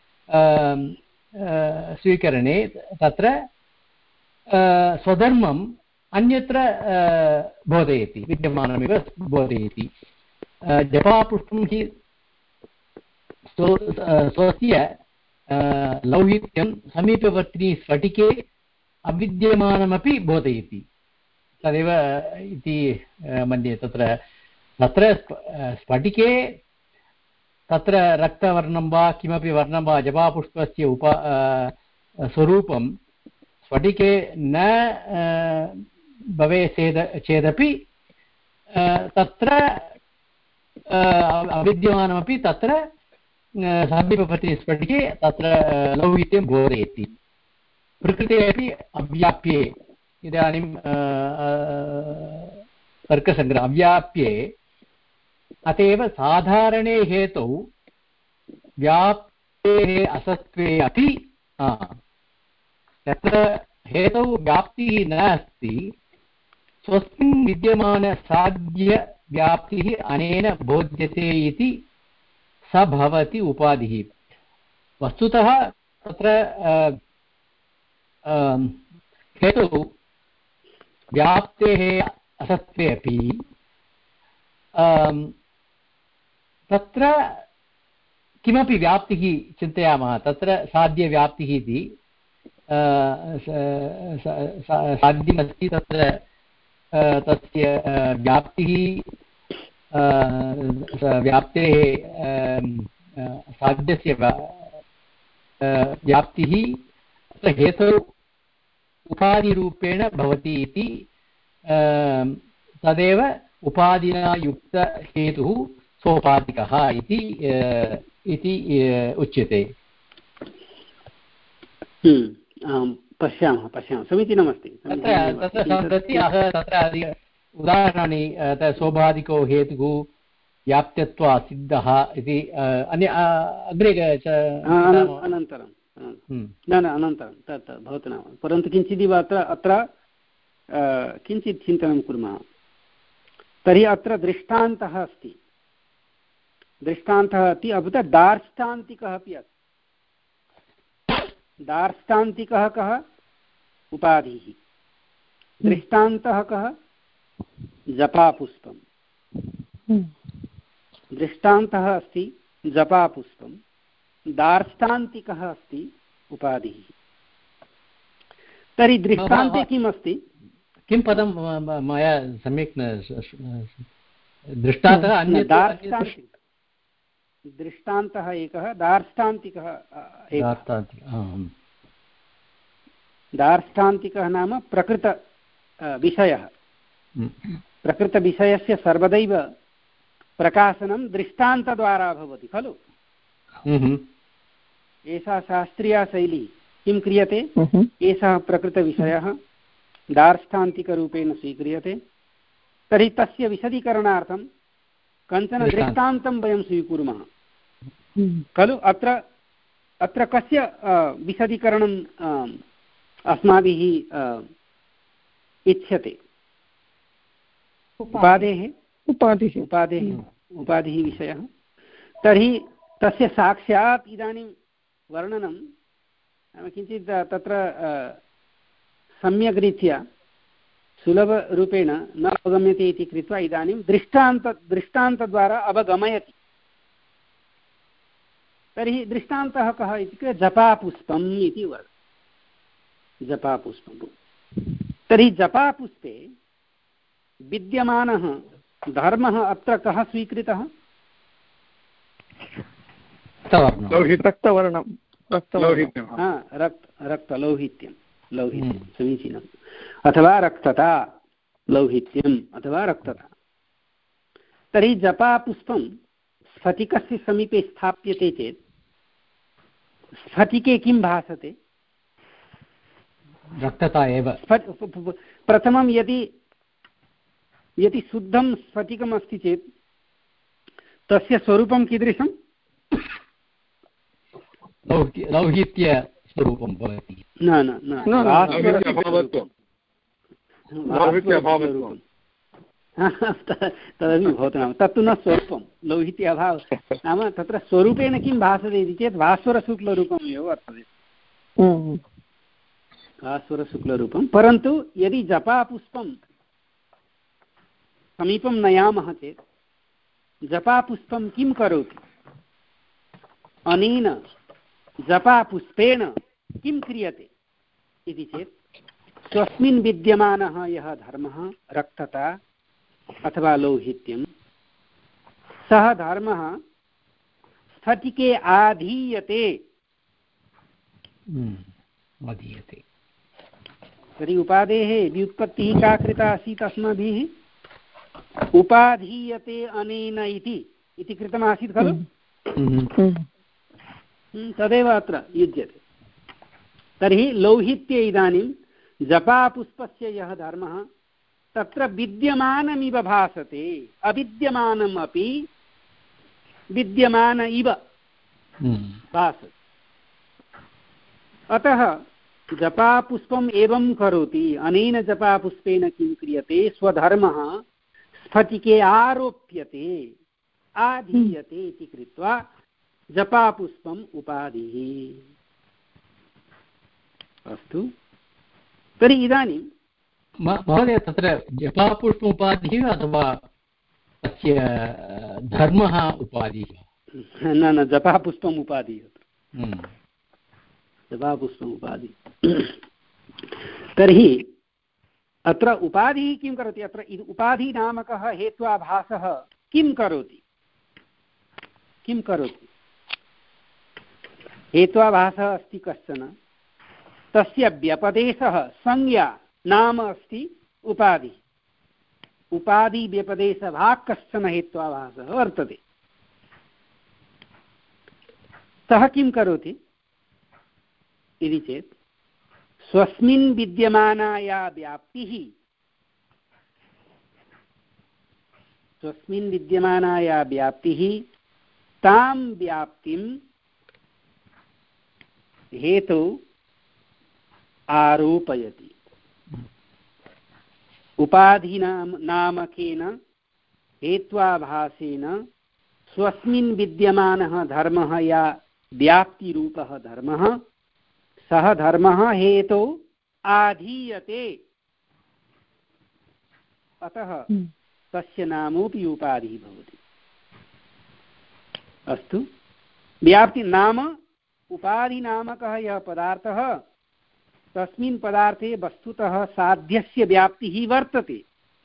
स्वीकरणे तत्र स्वधर्मम् अन्यत्र बोधयति, विद्यमानमिव बोधयति। जपापुष्पं हि स्वस्य लौहित्यं समीपवर्तिनि स्फटिके अविद्यमानमपि बोधयति। तदेव इति मन्ये। तत्र तत्र स्फटिके तत्र रक्तवर्णं वा किमपि वर्णं वा जपापुष्पस्य उपा स्वरूपं स्फटिके न भवेत् चेदपि तत्र अविद्यमानमपि तत्र समीपवर्ति स्फटिके तत्र लौहित्यं बोधयति। प्रकृते अपि अव्याप्ये, इदानीं तर्कसङ्ग्रहः, अव्याप्ये अतएव साधारणे हेतौ व्याप्तेः असत्त्वे अपि यत्र हेतौ व्याप्तिः नास्ति, स्वस्मिन् विद्यमानसाध्यव्याप्तिः अनेन बोध्यते इति स भवति उपाधिः। वस्तुतः तत्र हेतौ व्याप्तेः असत्त्वे अपि तत्र किमपि व्याप्तिः चिन्तयामः तत्र साध्यव्याप्तिः इति साध्यमस्ति तत्र तस्य व्याप्तिः व्याप्तेः साध्यस्य व्याप्तिः तत्र हेतौ उपाधिरूपेण भवति इति तदेव उपाधिना युक्तहेतुः सोपाधिकः इति इति उच्यते। पश्यामः पश्यामः समीचीनमस्ति। तत्र तत्र सम्प्रति तत्र उदाहरणानि सोपाधिको हेतुः व्याप्त्यत्वा सिद्धः इति अन्य अग्रे अनन्तरं न न अनन्तरं तत् भवतु नाम परन्तु किञ्चिदिव अत्र अत्र किञ्चित् चिन्तनं कुर्मः। तर्हि अत्र दृष्टान्तः अस्ति दृष्टान्तः अस्ति अपि च दार्ष्टान्तिकः अपि अस्ति। दार्ष्टान्तिकः कः उपाधिः दृष्टान्तः कः जपापुष्पं दृष्टान्तः अस्ति जपापुष्पं दार्ष्टान्तिकः अस्ति उपाधिः। तर्हि दृष्टान्ते किम् अस्ति किं पदं मया सम्यक् न दृष्टान्तः अन्यत् दृष्टान्तः एकः दार्ष्टान्तिकः दार्ष्टान्तिकः नाम प्रकृत विषयः प्रकृतविषयस्य सर्वदैव प्रकाशनं दृष्टान्तद्वारा भवति खलु। एषा शास्त्रीया शैली किं क्रियते एषः प्रकृतविषयः दार्ष्टान्तिकरूपेण स्वीक्रियते तर्हि तस्य विशदीकरणार्थं कञ्चन दृष्टान्तं वयं स्वीकुर्मः खलु। अत्र अत्र कस्य विशदीकरणं अस्माभिः इच्छ्यते उपादेः उपाधिः उपादेः उपाधिः विषयः। तर्हि तस्य साक्षात् इदानीं वर्णनं किञ्चित् तत्र सम्यग्रीत्या सुलभरूपेण न अवगम्यते इति कृत्वा इदानीं दृष्टान्त दृष्टान्तद्वारा अवगमयति। तर्हि दृष्टान्तः कः इत्युक्ते जपापुष्पम् इति वदति जपापुष्पं। तर्हि जपापुष्पे विद्यमानः धर्मः अत्र कः स्वीकृतः रक्तवर्णं रक्तलौहित्यं लौहित्यं समीचीनम् अथवा रक्तता लौहित्यम् अथवा रक्तता। तर्हि जपापुष्पं स्फटिकस्य समीपे स्थाप्यते चेत् स्फटिके किं भासते रक्तता एव। प्रथमं यदि यदि शुद्धं स्फटिकम् अस्ति चेत् तस्य स्वरूपं कीदृशं लौहित्यस्वरूपं भवति। न न न तदपि भवतु नाम तत्तु न स्वरूपं लौहित्य अभावः नाम तत्र स्वरूपेण किं भासते इति चेत् भास्वरशुक्लरूपम् एव वर्तते भास्वरशुक्लरूपं। परन्तु यदि जपापुष्पं समीपं नयामः चेत् जपापुष्पं किं करोति अनेन जपापुष्पेण किं क्रियते इति चेत् स्वस्मिन् विद्यमानः यः धर्मः रक्तता अथवा लौहित्यं सः धर्मः स्फटिके आधीयते आधीयते। तर्हि उपादेः व्युत्पत्तिः का कृता आसीत् अस्माभिः उपाधीयते अनेन इति इति कृतमासीत् खलु। तदेव अत्र युज्यते। तर्हि लौहित्ये इदानीं जपापुष्पस्य यः धर्मः तत्र विद्यमानमिव भासते अविद्यमानम् अपि विद्यमान इव भासते। अतः जपापुष्पम् एवं करोति अनेन जपापुष्पेन किं क्रियते स्वधर्मः स्फटिके आरोप्यते आधीयते इति कृत्वा जपापुष्पम् उपाधिः। अस्तु तर्हि इदानीं महोदय तत्र जपापुष्प उपाधिः अथवा तस्य धर्मः उपाधिः न न जपापुष्पम् उपाधि जपापुष्पम् उपाधि तर्हि अत्र उपाधिः किं करोति अत्र उपाधिनामकः हेत्वाभासः किं करोति किं करोति हेत्वाभासः अस्ति कश्चन तस्य व्यपदेशः संज्ञा नाम अस्ति उपाधि उपाधि व्यपदेशभाक् कश्चन हेत्वाभासः वर्तते सः किं करोति इति चेत् स्वस्मिन् विद्यमानाया व्याप्तिः स्वस्मिन् विद्यमानाया व्याप्तिः तां व्याप्तिं हेतौ आरोपयति उपाधिनाम नामकेन हेत्वाभासेन स्वस्मिन् विद्यमानः धर्मः या व्याप्तिरूपः धर्मः सः धर्मः हेतौ आधीयते अतः तस्य नामोऽपि उपाधिः भवति अस्तु व्याप्ति नाम उपाधिनामकः यः पदार्थः तस्मिन् पदार्थे वस्तुतः साध्यस्य व्याप्तिः वर्तते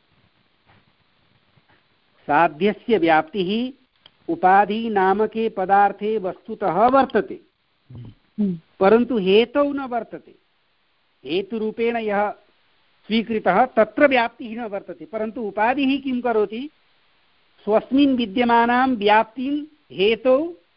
साध्यस्य व्याप्तिः उपाधिनामके पदार्थे वस्तुतः वर्तते परन्तु हेतौ न वर्तते हेतुरूपेण यः स्वीकृतः तत्र व्याप्तिः न वर्तते परन्तु उपाधिः किं करोति स्वस्मिन् विद्यमानां व्याप्तिं हेतौ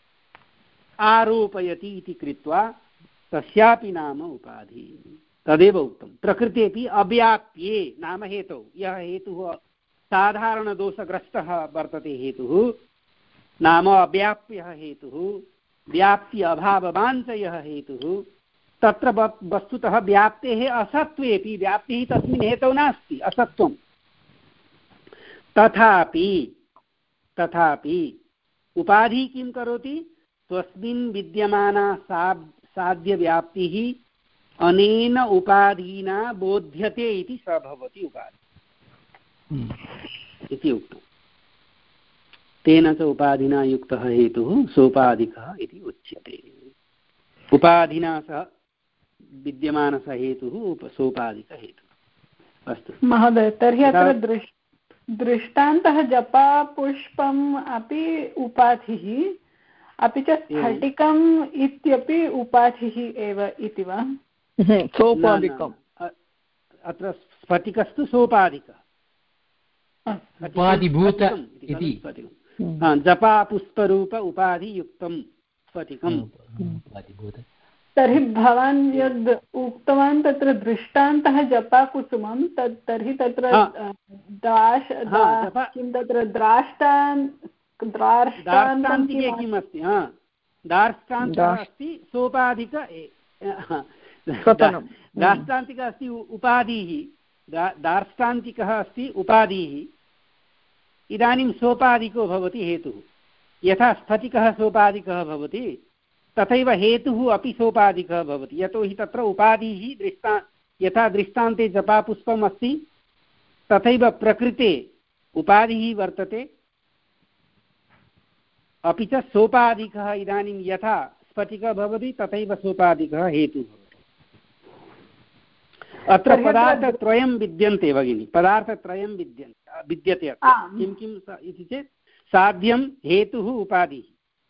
आरोपयति इति कृत्वा तस्यापि नाम उपाधि तदेव उक्तं प्रकृतेपि अव्याप्ये नाम हेतौ यः हेतुः साधारणदोषग्रस्तः वर्तते हेतुः नाम अव्याप्यः हेतुः व्याप्ति अभाववान् च यः हेतुः तत्र वस्तुतः व्याप्तेः असत्त्वेपि व्याप्तिः तस्मिन् हेतौ नास्ति असत्त्वं तथापि तथापि उपाधिः किं करोति स्वस्मिन् विद्यमाना सा साध्यव्याप्तिः अनेन उपाधिना बोध्यते इति स भवति उपाधि इति उक्तम् तेन च उपाधिना युक्तः हेतुः सोपाधिकः इति उच्यते उपाधिना सह विद्यमानः हेतुः सोपाधिकः हेतुः अस्तु महोदय तर्हि अत्र दृष् दृष्टान्तः जपापुष्पम् अपि उपाधिः अपि च स्फटिकम् इत्यपि उपाधिः एव इति वा सोपाधिकम् अत्र स्फटिकस्तु सोपाधिकः उपाधिभूत इति जपापुष्परूप उपाधियुक्तं स्फटिकम् तर्हि भवान् यद् उक्तवान् तत्र दृष्टान्तः जपाकुसुमं तत् तर्हि तत्र दाश किं तत्र द्राष्टान् दार्ष्टान्तिके किम् अस्ति दार्ष्टान्तः अस्ति सोपाधिक दार्ष्टान्तिकः अस्ति उपाधिः दार्ष्टान्तिकः अस्ति उपाधिः इदानीं सोपाधिको भवति हेतुः यथा स्फटिकः सोपाधिकः भवति तथैव हेतुः अपि सोपाधिकः भवति यतोहि तत्र उपाधिः दृष्टा यथा दृष्टान्ते जपापुष्पम् अस्ति तथैव प्रकृते उपाधिः वर्तते अपि च सोपाधिकः इदानीं यथा स्फटिकः भवति तथैव सोपाधिकः हेतुः भवति अत्र पदार्थत्रयं विद्यन्ते भगिनि पदार्थत्रयं विद्यन्ते विद्यते किं किम् इति चेत् साध्यं हेतुः उपाधिः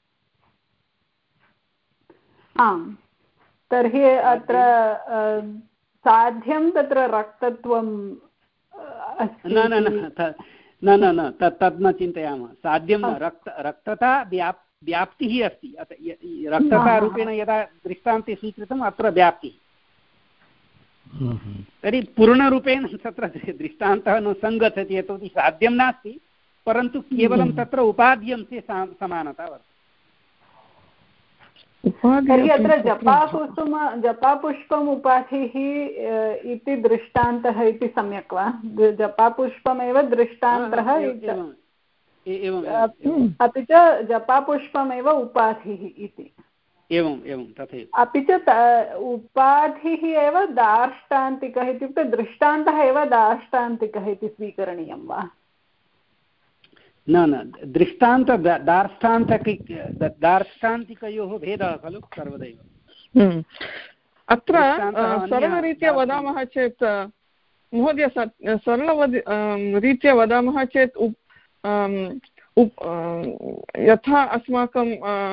आम् तर्हि अत्र साध्यं तत्र रक्तत्वं न न न न न न तत् तद् न चिन्तयामः साध्यं न रक्त रक्तता व्याप् व्याप्तिः अस्ति रक्ततारूपेण यदा दृष्टान्ते स्वीकृतम् अत्र व्याप्तिः तर्हि पूर्णरूपेण तत्र दृष्टान्तः न सङ्गच्छति यतोहि साध्यं नास्ति परन्तु केवलं तत्र उपाध्यं से समानता वर्तते तर्हि अत्र जपापुष्पम जपापुष्पम् उपाधिः इति दृष्टान्तः इति सम्यक् वा जपापुष्पमेव दृष्टान्तः अपि च जपापुष्पमेव उपाधिः इति एवम् एवं तथैव अपि च उपाधिः एव दार्ष्टान्तिकः इत्युक्ते दृष्टान्तः एव दार्ष्टान्तिकः इति स्वीकरणीयं वा न न दृष्टान्त दार्ष्टान्तिक दार्ष्टान्तिकयोः भेदः खलु सर्वदैव। अत्र सरलरीत्या वदामः चेत् महोदय सरलवद् रीत्या वदामः चेत् यथा अस्माकं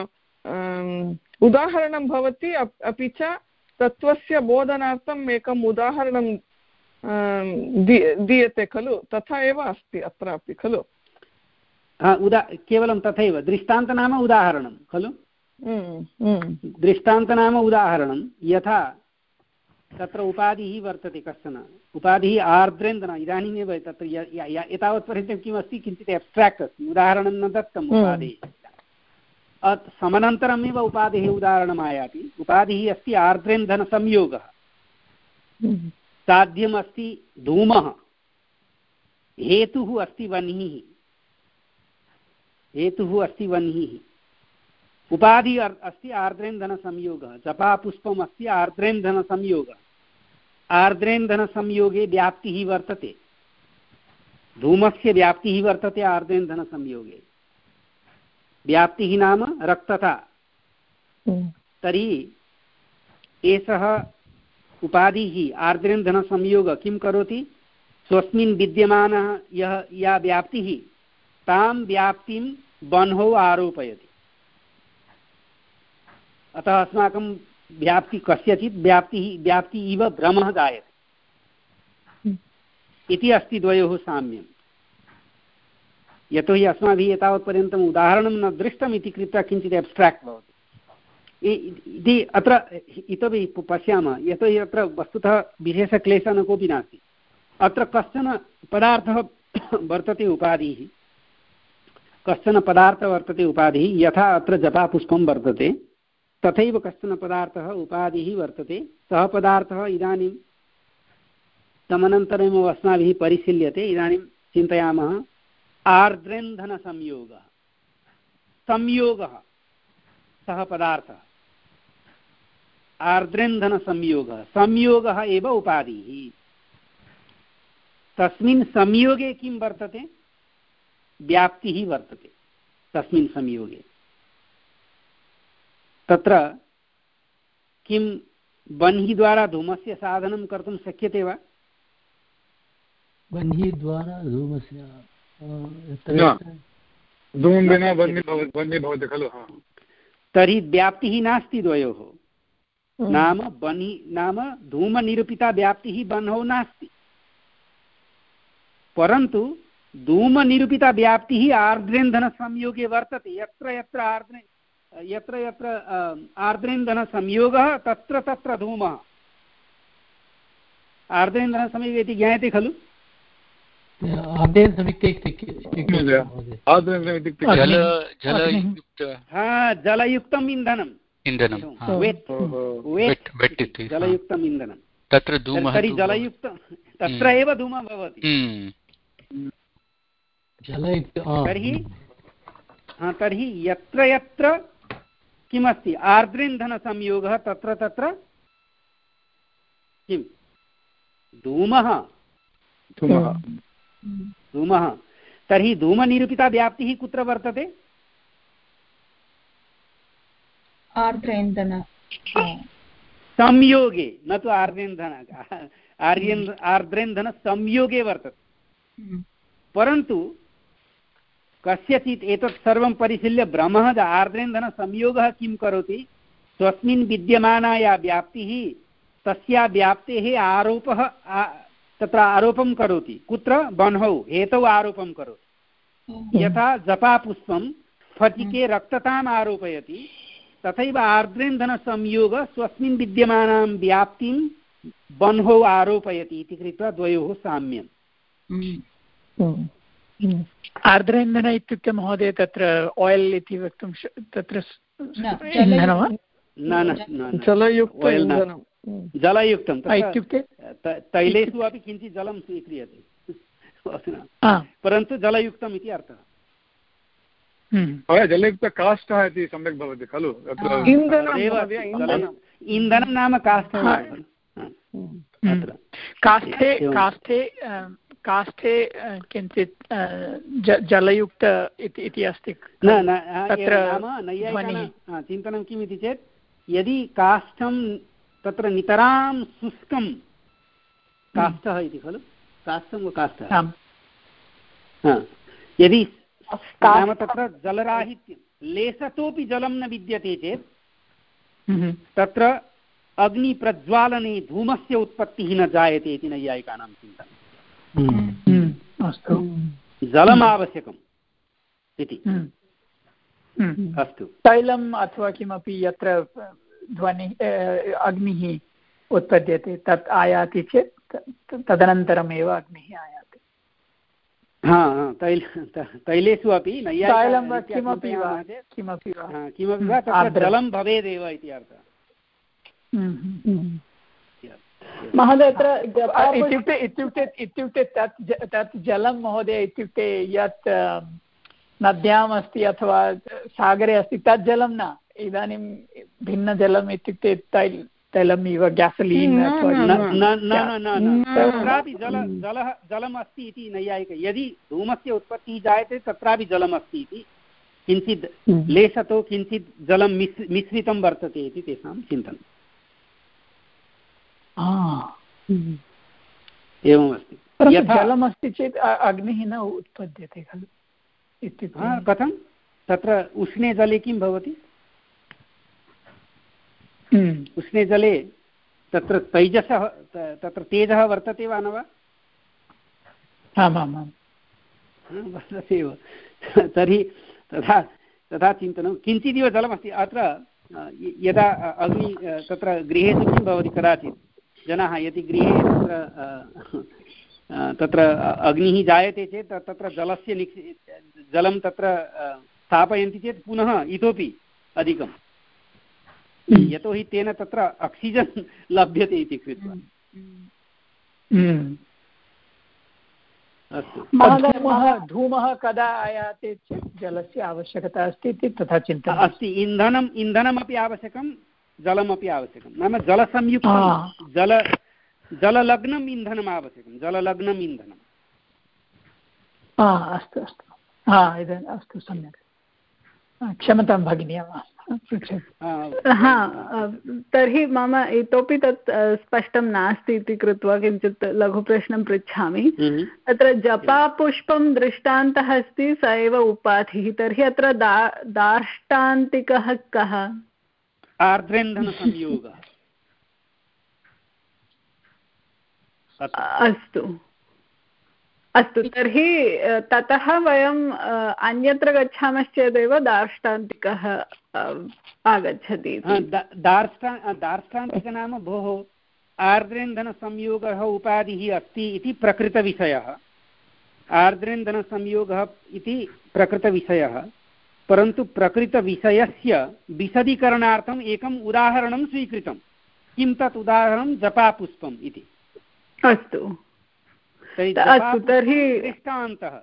उदाहरणं भवति अपि च तत्त्वस्य बोधनार्थम् एकम् उदाहरणं दीयते खलु तथा एव अस्ति अत्रापि खलु। उदा केवलं तथैव दृष्टान्त नाम उदाहरणं खलु। दृष्टान्त नाम उदाहरणं यथा तत्र उपाधिः वर्तते कश्चन उपाधिः आर्द्रेन्द्र इदानीमेव तत्र एतावत्पर्यन्तं किमस्ति किञ्चित् एब्स्ट्राक्ट् अस्ति उदाहरणं न दत्तम् उपाधिः समनन्तरमेव उपाधिः उदाहरणम् आयाति। उपाधिः अस्ति आर्द्रेन्धनसंयोगः साध्यम् अस्ति धूमः हेतुः अस्ति वह्निः हेतुः अस्ति वह्निः उपाधि अस्ति आर्द्रेन्धनसंयोगः जपापुष्पम् अस्ति आर्द्रेन्धनसंयोगः आर्द्रेन्धनसंयोगे व्याप्तिः वर्तते धूमस्य व्याप्तिः वर्तते आर्द्रेन्धनसंयोगे व्याप्तिः नाम रक्तता। तर्हि एषः उपाधिः आर्द्रेन्धनसंयोगः किं करोति स्वस्मिन् विद्यमानः यः या व्याप्तिः तां व्याप्तिं बह्नौ आरोपयति। अतः अस्माकं व्याप्ति कस्यचित् व्याप्तिः व्याप्ति इव भ्रमः जायते इति अस्ति द्वयोः साम्यं। यतोहि अस्माभिः एतावत्पर्यन्तम् उदाहरणं न दृष्टम् इति कृत्वा किञ्चित् एब्स्ट्राक्ट् भवति इति अत्र इतोपि पश्यामः। यतोहि अत्र वस्तुतः विशेषक्लेशः न कोऽपि नास्ति। अत्र कश्चन पदार्थः वर्तते उपाधिः कश्चन पदार्थः वर्तते उपाधिः यथा अत्र जपापुष्पं वर्तते तथैव कश्चन पदार्थः उपाधिः वर्तते। सः पदार्थः इदानीं तमनन्तरमेव अस्माभिः परिशील्यते। इदानीं चिन्तयामः आर्द्रेन्धनसंयोगः संयोगः सः पदार्थः आर्द्रेन्धनसंयोगः संयोगः एव उपाधिः। तस्मिन् संयोगे किं वर्तते व्याप्तिः वर्तते तस्मिन् संयोगे। तत्र किं वह्निद्वारा धूमस्य साधनं कर्तुं शक्यते वा? वह्निद्वारा धूमस्य धूमं विना वह्निः भवति खलु। तर्हि व्याप्तिः नास्ति द्वयोः। नाम वह्नि नाम धूमनिरूपिता व्याप्तिः वह्नौ नास्ति परन्तु धूमनिरूपिता व्याप्तिः आर्द्रेन्धनसंयोगे वर्तते। यत्र यत्र आर्द्रे यत्र यत्र आर्द्रेन्धनसंयोगः तत्र तत्र धूमः। आर्द्रेन्धनसंयोगः इति ज्ञायते खलु। जलयुक्तम् इन्धनम् जलयुक्तम् इन्धनं तत्र धूमः तर्हि जलयुक्त तत्र एव धूमः भवति। तर्हि तर्हि यत्र यत्र किमस्ति आर्द्रेन्धनसंयोगः तत्र तत्र किं धूमः धूमः। तर्हि धूमनिरूपिता व्याप्तिः कुत्र वर्तते? आर्द्रेन्धन संयोगे न तु आर्द्रेन्धन आर्येन् आर्द्रेन्धनसंयोगे वर्तते। परन्तु कस्यचित् एतत् सर्वं परिशील्य भ्रमः आर्द्रेन्धनसंयोगः किं करोति स्वस्मिन् विद्यमाना या व्याप्तिः तस्या व्याप्तेः आरोपः तत्र आरोपं करोति। कुत्र? वह्नौ हेतौ आरोपं करोति। यथा जपापुष्पं स्फटिके रक्तताम् आरोपयति तथैव आर्द्रेन्धनसंयोगः स्वस्मिन् विद्यमानां व्याप्तिं वह्नौ आरोपयति इति कृत्वा द्वयोः साम्यम्। आर्द्रेन्धन इत्युक्ते महोदय तत्र आयिल् इति वक्तुं तत्र इन्धनं वा? न जलयुक्तं जलयुक्तं इत्युक्ते तैलेषु अपि किञ्चित् जलं स्वीक्रियते परन्तु जलयुक्तम् इति अर्थः। जलयुक्तकाष्ठः इति सम्यक् भवति खलु। इन्धनं नाम काष्ठः। काष्ठे काष्ठे काष्ठे किञ्चित् जलयुक्त इति अस्ति न तत्र नैयायिकानां चिन्तनं किम् इति चेत् यदि काष्ठं तत्र नितरां शुष्कं काष्ठः इति खलु काष्ठं वा काष्ठः यदि नाम तत्र जलराहित्यं लेशतोपि जलं न विद्यते चेत् तत्र अग्निप्रज्वालने धूमस्य उत्पत्तिः न जायते इति नैयायिकानां चिन्तनम् अस्तु जलम् आवश्यकम् इति अस्तु तैलम् अथवा किमपि यत्र ध्वनिः अग्निः उत्पद्यते तत् आयाति चेत् तदनन्तरमेव अग्निः आयाति हा तैल तैलेषु अपि तैलं वा किमपि वा किमपि वा किमपि वा तत्र जलं भवेदेव इति अर्थः महोदय इत्युक्ते इत्युक्ते इत्युक्ते तत् तत् जलं महोदय इत्युक्ते यत् नद्याम् अस्ति अथवा सागरे अस्ति तत् जलं न इदानीं भिन्नजलम् इत्युक्ते तैल तैलम् इव ग्यासलीन् तत्रापि जल जलः जलम् अस्ति इति नैयायिक यदि धूमस्य उत्पत्तिः जायते तत्रापि जलम् अस्ति इति किञ्चित् लेशतो किञ्चित् जलं मिश् मिश्रितं वर्तते इति तेषां चिन्तनम् एवमस्ति जलमस्ति चेत् अग्निः न उत्पद्यते खलु इत्युक्ते कथं तत्र उष्णे जले किं भवति उष्णे जले तत्र तैजसः तत्र तेजः वर्तते वा न वा आमामां वर्तते एव तर्हि तथा तथा चिन्तनं किञ्चिदिव जलमस्ति अत्र यदा अग्नि तत्र गृहेषु किं भवति कदाचित् जनाः यदि गृहे तत्र तत्र अग्निः जायते चेत् तत्र जलस्य निक् जलं तत्र स्थापयन्ति चेत् पुनः इतोपि अधिकं यतोहि तेन तत्र आक्सिजन् लभ्यते इति कृत्वा अस्तु धूमः धूमः कदा आयाति चेत् जलस्य आवश्यकता अस्ति इति तथा चिन्तनम् अस्ति इन्धनम् इन्धनमपि आवश्यकं जलमपि आवश्यकं नाम जलसंयुक्तं जल जललग्नम् इन्धनम् आवश्यकं जललग्नम् इन्धनम् अस्तु अस्तु हा इदानीम् अस्तु सम्यक् क्षम्यतां भगिनी हा तर्हि मम इतोपि तत् स्पष्टं नास्ति इति कृत्वा किञ्चित् लघुप्रश्नं पृच्छामि तत्र जपापुष्पं दृष्टान्तः अस्ति स एव उपाधिः तर्हि अत्र दा दार्ष्टान्तिकः कः आर्द्रेन्धनसंयोगः अस्तु अस्तु तर्हि ततः वयम् अन्यत्र गच्छामश्चेदेव दार्ष्टान्तिकः आगच्छति दार्ष्टा दार्ष्टान्तिक नाम भोः आर्द्रेन्धनसंयोगः उपाधिः अस्ति इति प्रकृतविषयः आर्द्रेन्धनसंयोगः इति प्रकृतविषयः परन्तु प्रकृतविषयस्य विशदीकरणार्थम् एकम् उदाहरणं स्वीकृतं किं तत् उदाहरणं जपापुष्पम् इति अस्तु अस्तु तर्हि दृष्टान्तः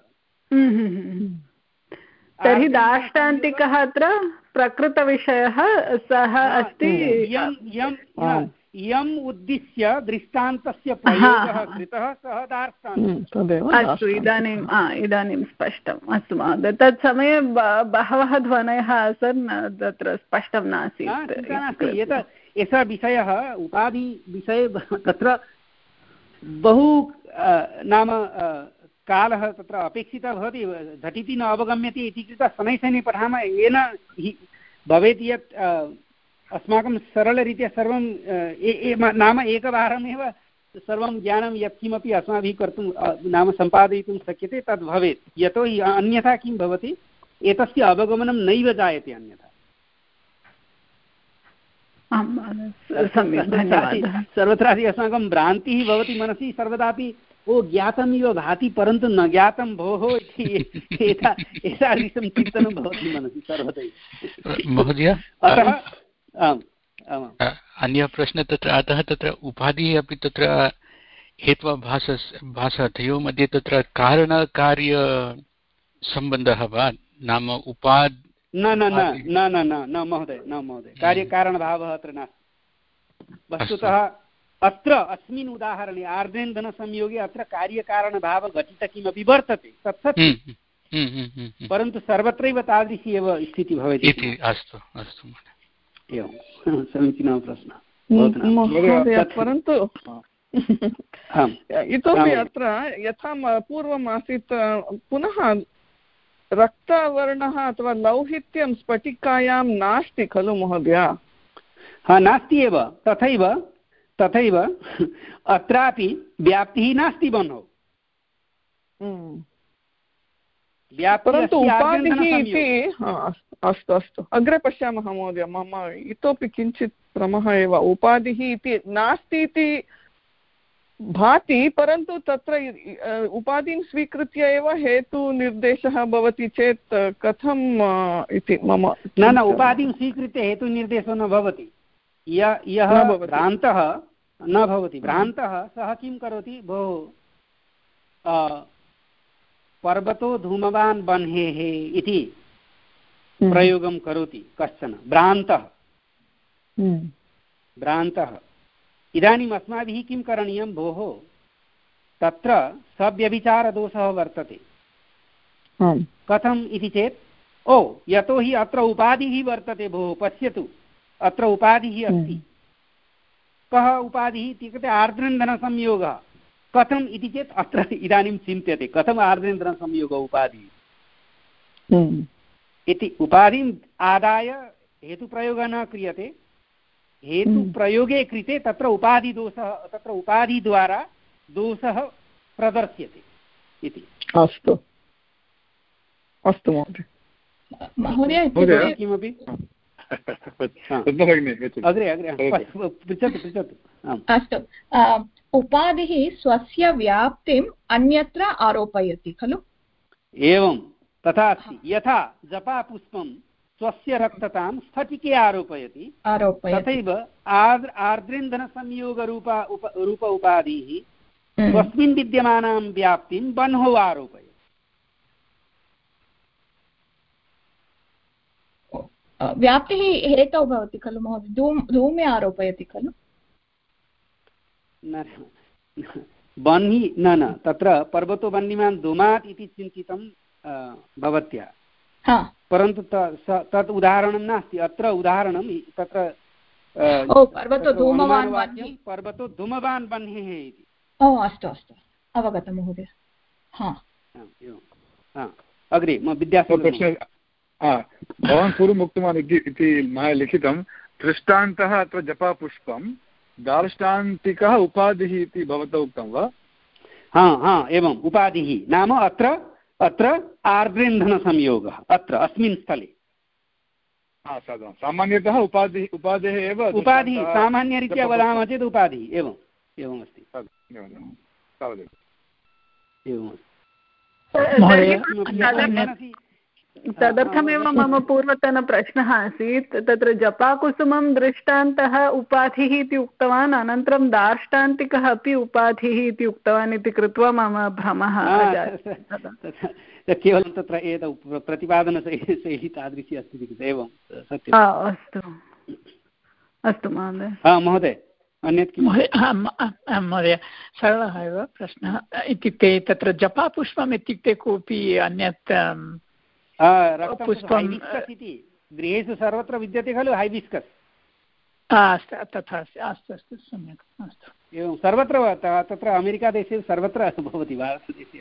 तर्हि दार्ष्टान्तिकः अत्र प्रकृतविषयः सः अस्ति यम् उद्दिश्य दृष्टान्तस्य प्रयोगः कृतः सः दार्ष्टान्तिकः अस्तु इदानीम् इदानीं स्पष्टम् अस्तु महोदय तत् समये बहवः ध्वनयः आसन् तत्र स्पष्टं नासीत् एषः विषयः उपाधिविषये तत्र बहु नाम कालः तत्र अपेक्षितः भवति झटिति न अवगम्यते इति कृत्वा शनैः शनैः पठामः येन भवेत् यत् अस्माकं सरलरीत्या सर्वं नाम एकवारमेव सर्वं ज्ञानं यत्किमपि अस्माभिः कर्तुं नाम सम्पादयितुं शक्यते तद् भवेत् यतोहि अन्यथा किं भवति एतस्य अवगमनं नैव जायते अन्यथा सर्वत्रापि अस्माकं भ्रान्तिः भवति मनसि सर्वदापि ओ ज्ञातमिव भाति परन्तु न ज्ञातं भोः इति एतादृशं चिन्तनं भवति मनसि सर्वदैव महोदय अतः आम् आमाम् अन्यः प्रश्नः तत्र अतः तत्र उपाधिः अपि तत्र हेत्वाभासस् भासतयोः मध्ये तत्र कारणकार्यसम्बन्धः वा नाम उपाद् न न न न न न न महोदय न महोदय कार्यकारणभावः अत्र नास्ति वस्तुतः अत्र अस्मिन् उदाहरणे आर्द्रेन्दनसंयोगे अत्र कार्यकारणभावघटित किमपि वर्तते तत् सत्यं, परन्तु सर्वत्रैव तादृशी एव स्थितिः भवति। अस्तु अस्तु, एवं समीचीनः प्रश्नः। परन्तु इतोपि अत्र यथा पूर्वम् आसीत्, पुनः रक्तवर्णः अथवा लौहित्यं स्फटिकायां नास्ति खलु महोदय? हा, नास्ति एव। तथैव तथैव अत्रापि व्याप्तिः नास्ति बन्धौ, परन्तु उपाधिः इति। अस्तु अस्तु, अग्रे पश्यामः महोदय। मम इतोपि किञ्चित् भ्रमः एव। उपाधिः इति नास्ति इति भाति, परन्तु तत्र उपाधिं स्वीकृत्य एव हेतुनिर्देशः भवति चेत् कथम् इति मम। न न, उपाधिं स्वीकृत्य हेतुनिर्देशो न भवति। यः भ्रान्तः न भवति, भ्रान्तः सः किं करोति, भोः पर्वतो धूमवान् बह्नेः इति प्रयोगं करोति कश्चन भ्रान्तः। भ्रान्तः इदानीम् अस्माभिः किं करणीयं, भोः तत्र सव्यभिचारदोषः वर्तते। कथम् इति चेत्, ओ यतोहि अत्र उपाधिः वर्तते, भोः पश्यतु अत्र उपाधिः अस्ति। कः उपाधिः इत्युक्ते आर्द्रेन्दनसंयोगः। कथम् इति चेत् अत्र इदानीं चिन्त्यते कथम् आर्द्रेन्दनसंयोगः उपाधिः इति। उपाधिम् आदाय हेतुप्रयोगः न क्रियते, हेतुप्रयोगे कृते तत्र उपाधिदोषः, तत्र उपाधिद्वारा दोषः प्रदर्श्यते इति। अस्तु अस्तु महोदय, किमपि अग्रे अग्रे पृच्छतु पृच्छतु। अस्तु, उपाधिः स्वस्य व्याप्तिम् अन्यत्र आरोपयति खलु? एवं तथा अस्ति। यथा जपापुष्पं स्वस्य रक्ततां स्फटिके आरोपयति, तथैव आर्द्र आर्द्रेन्दनसंयोगरूप उप रूप उपाधिः स्वस्मिन् विद्यमानां व्याप्तिं बह्नौ आरोपयति। व्याप्तिः हेतौ भवति खलु महोदय? धूम धूमे आरोपयति खलु? न बह्नि न न, तत्र पर्वतो बह्निमान् धूमात् इति चिन्तितं भवत्या, परन्तु तत् उदाहरणं नास्ति। अत्र उदाहरणं तत्र पर्वतो धूमवान् पर्वतो धूमवान् बह्नेः इति। ओ अस्तु अस्तु, अवगतं महोदय। अग्रे विद्यासागरः। भवान् पूर्वम् उक्तवान् इति मया लिखितं, दृष्टान्तः अत्र जपापुष्पं, दार्ष्टान्तिकः उपाधिः इति भवता उक्तं वा? हा हा, एवम्। उपाधिः नाम अत्र अत्र आर्द्रेन्दनसंयोगः अत्र अस्मिन् स्थले। सामान्यतः उपाधिः उपाधिः एव। उपाधिः सामान्यरीत्या वदामः चेत् उपाधिः एवम् एवमस्ति। एवमस्ति। तदर्थमेव मम पूर्वतनप्रश्नः आसीत्, तत्र जपाकुसुमं दृष्टान्तः उपाधिः इति उक्तवान्, अनन्तरं दार्ष्टान्तिकः अपि उपाधिः इति उक्तवान् इति कृत्वा मम भ्रमः केवलं तत्र एतत् प्रतिपादनशैली तादृशी अस्ति इति। एवं सत्यम्। अस्तु अस्तु महोदय। महोदय अन्यत् किं? महोदय सरलः एव प्रश्नः। इत्युक्ते तत्र जपापुष्पम् इत्युक्ते कोऽपि अन्यत् पुष्पं इति गृहेषु सर्वत्र विद्यते खलु, हैबिस्कस्। अस्तु तथा अस्ति। अस्तु अस्तु, सम्यक्। अस्तु, एवं सर्वत्र तत्र अमेरिकादेशे सर्वत्र भवति, भारतदेशे।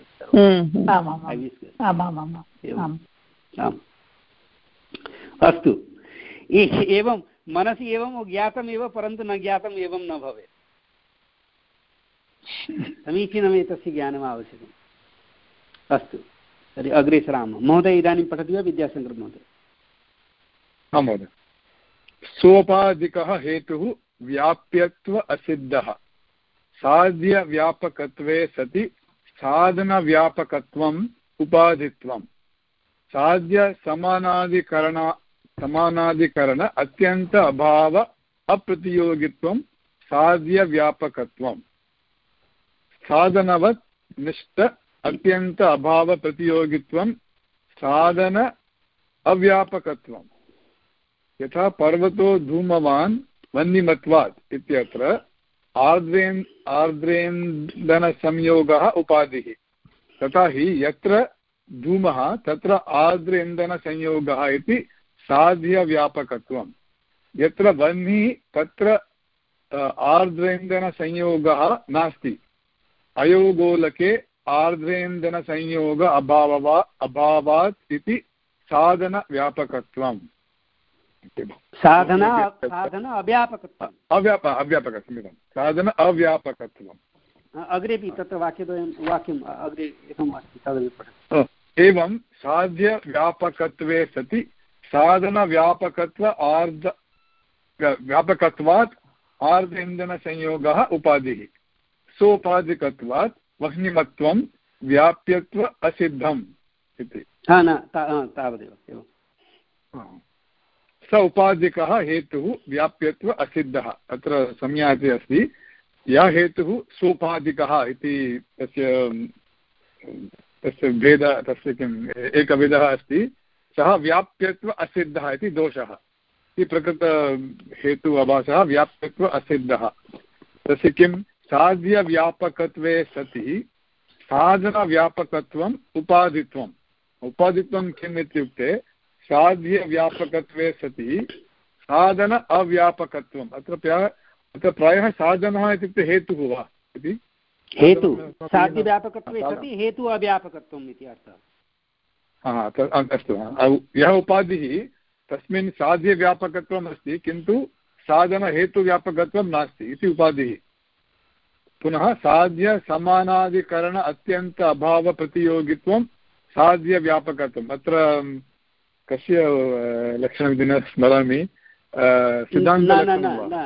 अस्तु, एवं मनसि एवं ज्ञातमेव, परन्तु न ज्ञातम् एवं न भवेत्। समीचीनमेतस्य ज्ञानम् आवश्यकम्। अस्तु तर्हि अग्रे सरामः। महोदय इदानीं पठति वा विद्याशङ्कर महोदय? आं महोदय। सोपाधिकः हेतुः व्याप्यत्व असिद्धः, साध्यव्यापकत्वे सति साधनव्यापकत्वम् उपाधित्वं, साध्यसमानाधिकरण समानाधिकरण अत्यन्त अभाव अप्रतियोगित्वं साध्यव्यापकत्वं, साधनवत् निष्ठ अत्यन्त अभाव प्रतियोगित्वं साधन अव्यापकत्वं। यथा पर्वतो धूमवान् वह्निमत्वात् इत्यत्र आर्द्रेन् आर्द्रेन्दनसंयोगः उपाधिः। तथा हि यत्र धूमः तत्र आर्द्रेन्दनसंयोगः इति साध्यव्यापकत्वं, यत्र वह्निः तत्र आर्द्रेन्दनसंयोगः नास्ति। अयोगोलके आर्द्रेन्दनसंयोग अभाववा अभावात् इति साधनव्यापकत्वम्। साधना साधन अव्यापकत्वम् अव्याप अव्यापकत्वम् साधन अव्यापकत्वम्। अग्रेपि तत्र वाक्यद्वयं वाक्यम् अग्रे एकम् अस्ति तदपि पठतु। एवं साध्यव्यापकत्वे सति साधनव्यापकत्व आर्ध व्यापकत्वात् आर्धेन्दनसंयोगः उपाधिः। सोपाधिकत्वात् वह्निमत्वं व्याप्यत्व असिद्धम् इति। तावदेव एवं स उपाधिकः हेतुः व्याप्यत्व असिद्धः। अत्र संज्ञा इति अस्ति, यः हेतुः सोपाधिकः इति तस्य तस्य भेदः, तस्य किम् एकभेदः अस्ति, सः व्याप्यत्व असिद्धः इति दोषः। इति प्रकृतहेतु अभासः व्याप्यत्व असिद्धः। तस्य किं साध्यव्यापकत्वे सति साधनव्यापकत्वम् उपाधित्वम्। उपाधित्वं किम् इत्युक्ते साध्यव्यापकत्वे सति साधन अव्यापकत्वम्। अत्र अत्र प्रायः साधनः इत्युक्ते हेतुः वा इति। हेतु साध्यव्यापकत्वे सति हेतु अव्यापकत्वम् इति अर्थः। अस्तु, यः उपाधिः तस्मिन् साध्यव्यापकत्वम् अस्ति किन्तु साधनहेतुव्यापकत्वं नास्ति इति उपाधिः। पुनः साध्यसमानाधिकरण अत्यन्त अभावप्रतियोगित्वं साध्यव्यापकत्वम्। अत्र कस्य लक्षणमिति न स्मरामि, सिद्धान्तलक्षणं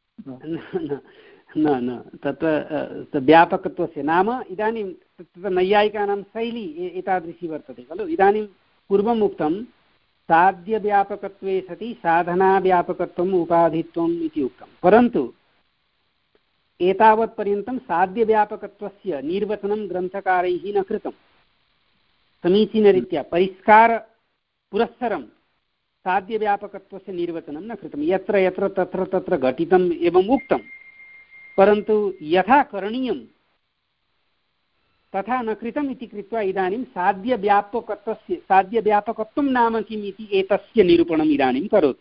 न न तत्र व्यापकत्वस्य नाम इदानीं तत्र नैयायिकानां शैली एतादृशी वर्तते खलु। इदानीं पूर्वम् उक्तं साध्यव्यापकत्वे सति साधनाव्यापकत्वम् उपाधित्वम् इति उक्तं, परन्तु एतावत्पर्यन्तं साध्यव्यापकत्वस्य निर्वचनं ग्रन्थकारैः न कृतं। समीचीनरीत्या परिष्कारपुरस्सरं साध्यव्यापकत्वस्य निर्वचनं न कृतं। यत्र यत्र तत्र तत्र घटितम् एवम् उक्तं, परन्तु यथा करणीयं तथा न कृतम् इति कृत्वा इदानीं साध्यव्यापकत्वस्य साध्यव्यापकत्वं नाम किम् इति एतस्य निरूपणम् इदानीं करोति।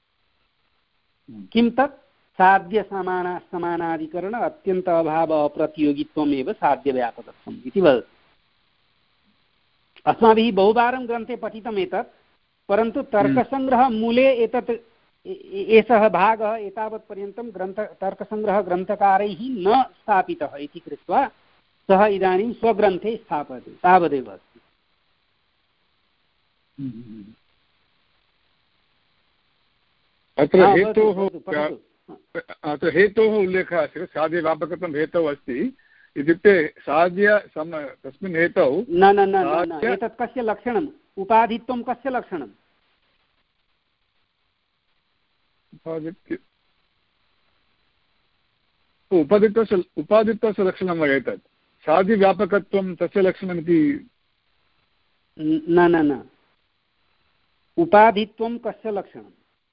किं तत् साध्यसमाना समानाधिकरण अत्यन्त अभाव अप्रतियोगित्वमेव साध्यव्यापकत्वम् इति वदति। अस्माभिः बहुवारं ग्रन्थे पठितम् एतत्, परन्तु तर्कसङ्ग्रहमूले एतत् एषः भागः एतावत्पर्यन्तं ग्रन्थ तर्कसङ्ग्रहग्रन्थकारैः न स्थापितः इति कृत्वा सः इदानीं स्वग्रन्थे स्थापयति, तावदेव अस्ति। अत्र हेतोः अत्र हेतोः उल्लेखः अस्ति, साध्यव्यापकत्वं हेतौ अस्ति इत्युक्ते साध्य सम तस्मिन् हेतौ न न न एतत् कस्य लक्षणम्? उपाधित्वं कस्य लक्षणम्? उपाधित्वस्य उपाधित्वस्य लक्षणं वा एतत्? साध्यव्यापकत्वं तस्य लक्षणमिति न न न उपाधित्वं कस्य लक्षणम्?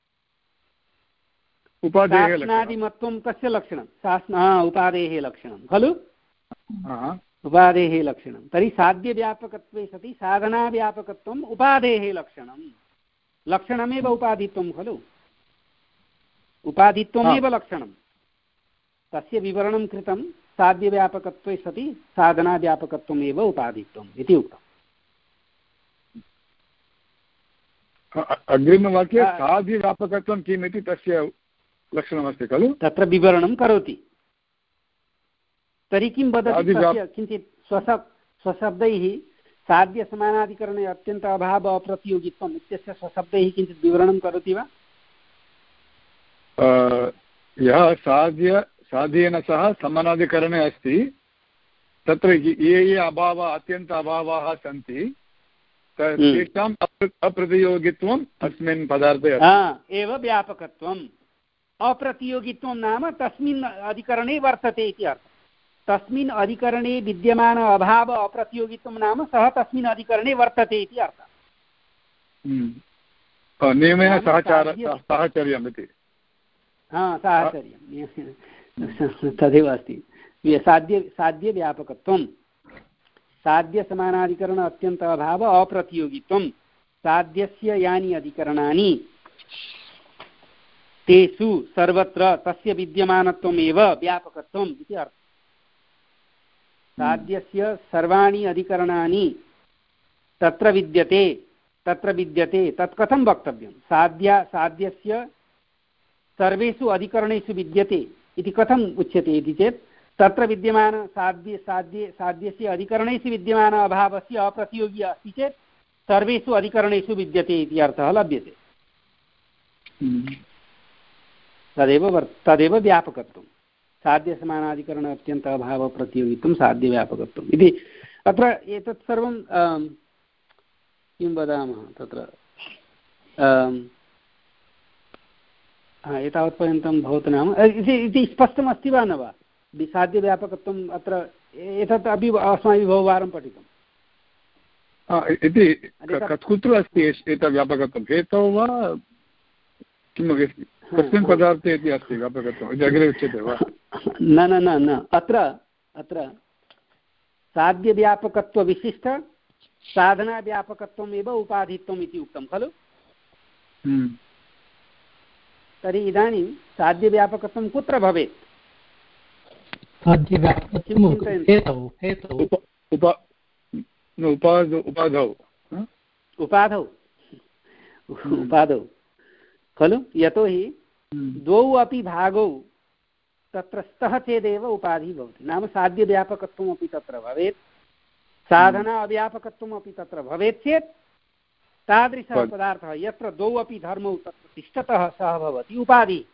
शासनादिमत्वं कस्य लक्षणं? शासन उपादेः लक्षणं खलु। उपादेः लक्षणं तर्हि साध्यव्यापकत्वे सति साधनाव्यापकत्वम् उपादेः लक्षणं। लक्षणमेव उपाधित्वं खलु। उपाधित्वमेव लक्षणं, तस्य विवरणं कृतं साध्यव्यापकत्वे सति साधनाव्यापकत्वमेव उपाधित्वम् इति उक्तम्। अग्रिमवाक्ये साध्यव्यापकत्वं किम् इति तस्य लक्षणमस्ति खलु, तत्र विवरणं करोति। तर्हि किं वदति तस्य किञ्चित् स्वशब् स्वशब्दैः साध्यसमानाधिकरणे अत्यन्त अभाव अप्रतियोगित्वम् इत्यस्य स्वशब्दैः किञ्चित् विवरणं करोति वा? यः साध्य साध्येन सह समानाधिकरणे अस्ति तत्र ये ये अभावाः अत्यन्त अभावाः सन्ति तेषाम् अप्रतियोगित्वम् अस्मिन् पदार्थे एव व्यापकत्वम्। अप्रतियोगित्वं नाम तस्मिन् अधिकरणे वर्तते इति अर्थः। तस्मिन् अधिकरणे विद्यमान अभाव अप्रतियोगित्वं नाम सः तस्मिन् अधिकरणे वर्तते इति अर्थः। नियमेन सहचार साहचर्यम् इति। हा साहचर्यं तदेव अस्ति साध्य साध्यव्यापकत्वं साध्यसमानाधिकरण अत्यन्त अभाव अप्रतियोगित्वं साध्यस्य यानि अधिकरणानि तेषु सर्वत्र तस्य विद्यमानत्वमेव व्यापकत्वम् इति अर्थः। साध्यस्य सर्वाणि अधिकरणानि तत्र विद्यते तत्र विद्यते तत् कथं वक्तव्यं? साध्य साध्यस्य सर्वेषु अधिकरणेषु विद्यते इति कथम् उच्यते इति चेत् तत्र विद्यमान साध्य साध्य साध्यस्य अधिकरणेषु विद्यमान अभावस्य अप्रतियोगी अस्ति चेत् सर्वेषु अधिकरणेषु विद्यते इति अर्थः लभ्यते। तदेव वर् तदेव व्यापकत्वं साध्यसमानाधिकरण अत्यन्त अभाव प्रतियोगित्वं साध्यव्यापकत्वम् इति। अत्र एतत् सर्वं किं वदामः तत्र एतावत्पर्यन्तं भवतु नाम इति स्पष्टमस्ति वा न वा? साध्यव्यापकत्वम् अत्र एतत् अपि अस्माभिः बहुवारं पठितम् इति कुत्र अस्ति एतत् व्यापकत्वं हेतौ वा किं कस्मिन् पदार्थे इति अस्ति व्यापकत्वम् इति अग्रे उच्यते वा? न न न न अत्र अत्र साध्यव्यापकत्वविशिष्ट साधनाव्यापकत्वमेव उपाधित्वम् इति उक्तं खलु? तर्हि इदानीं साध्यव्यापकत्वं कुत्र भवेत्? उपाधौ उपाधौ उपाधौ खलु? यतोहि द्वौ अपि भागौ तत्र स्तः चेदेव उपाधिः भवति। नाम साध्यव्यापकत्वमपि तत्र भवेत् साधना अव्यापकत्वमपि तत्र भवेत् चेत् तादृशः पदार्थः यत्र द्वौ अपि धर्मौ तत्र तिष्ठतः सः भवति उपाधिः।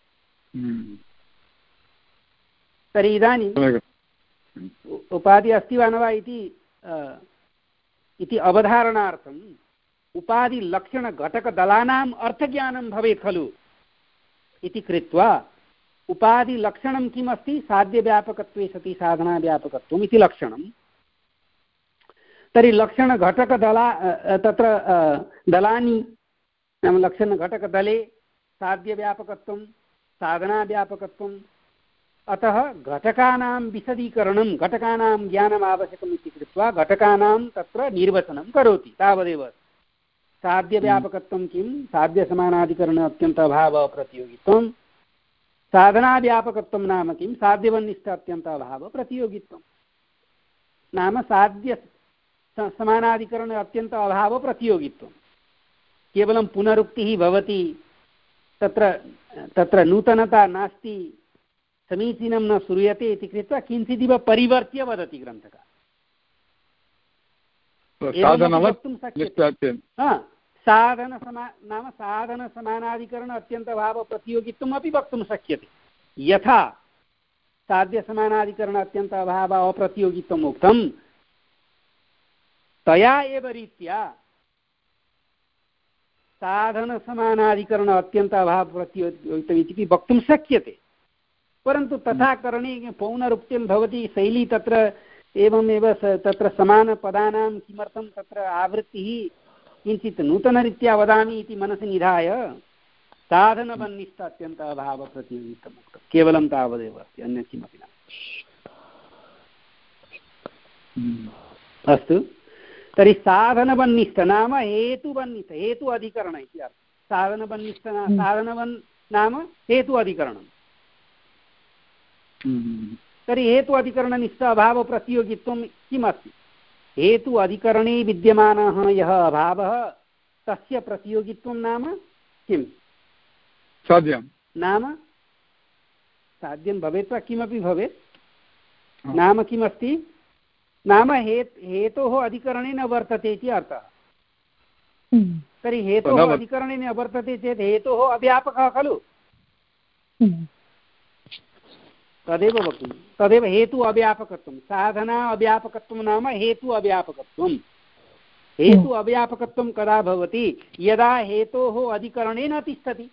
तर्हि इदानीम् उपाधि अस्ति वा न वा इति इति अवधारणार्थम् उपाधिलक्षणघटकदलानाम् अर्थज्ञानं भवेत् खलु इति कृत्वा उपाधिलक्षणं किम् अस्ति? साध्यव्यापकत्वे सति साधनाव्यापकत्वम् इति लक्षणं। तर्हि लक्षणघटकदला तत्र दलानि नाम लक्षणघटकदले साध्यव्यापकत्वं साधनाव्यापकत्वम् अतः घटकानां विशदीकरणं घटकानां ज्ञानम् आवश्यकम् इति कृत्वा घटकानां तत्र निर्वचनं करोति तावदेव। साध्यव्यापकत्वं किं? साध्यसमानाधिकरण अत्यन्त अभाव प्रतियोगित्वं। साधनाव्यापकत्वं नाम किं? साध्यवन्निष्ठ अत्यन्त अभाव प्रतियोगित्वं। नाम साध्य समानाधिकरण अत्यन्त अभाव प्रतियोगित्वं। केवलं पुनरुक्तिः भवति तत्र तत्र नूतनता नास्ति समीचीनं न श्रूयते इति कृत्वा किञ्चिदिव परिवर्त्य वदति ग्रन्थकार। साधनसमा नाम साधनसमानाधिकरण अत्यन्तभाव प्रतियोगित्वम् अपि वक्तुं शक्यते। यथा साध्यसमानाधिकरण अत्यन्त अभाव अप्रतियोगित्वम् उक्तं तया एव रीत्या साधनसमानाधिकरण अत्यन्त अभाव प्रतियोगित्वम् इति वक्तुं शक्यते। परन्तु तथा करणे पौनरुक्तिं भवति शैली तत्र एवमेव तत्र समानपदानां किमर्थं तत्र आवृत्तिः किञ्चित् नूतनरीत्या वदामि इति मनसि निधाय साधनवन्निष्ठ अत्यन्त अभाव प्रतियोगित्वम् उक्तं। केवलं तावदेव अस्ति, अन्यत् किमपि न। अस्तु, तर्हि साधनवन्निष्ठ नाम हेतुवन्निष्ठ हेतु अधिकरण इति अर्थः। साधनवन्निष्ठ साधनवन् नाम हेतु अधिकरणम्। तर्हि हेतु अधिकरणनिष्ठ अभाव प्रतियोगित्वं किम् अस्ति? हेतु अधिकरणे विद्यमानः यः अभावः तस्य प्रतियोगित्वं नाम किं? साध्यं नाम साध्यं भवेत् वा किमपि भवेत्, नाम किमस्ति? नाम हेत् हेतोः अधिकरणे न वर्तते इति अर्थः। तर्हि हेतोः अधिकरणे न वर्तते चेत् हेतोः अव्यापकः खलु? तदेव वक्तुं तदेव हेतु अव्यापकत्वं। साधना अव्यापकत्वं नाम हेतु अव्यापकत्वं। हेतु अव्यापकत्वं कदा भवति? यदा हेतोः अधिकरणे न तिष्ठति।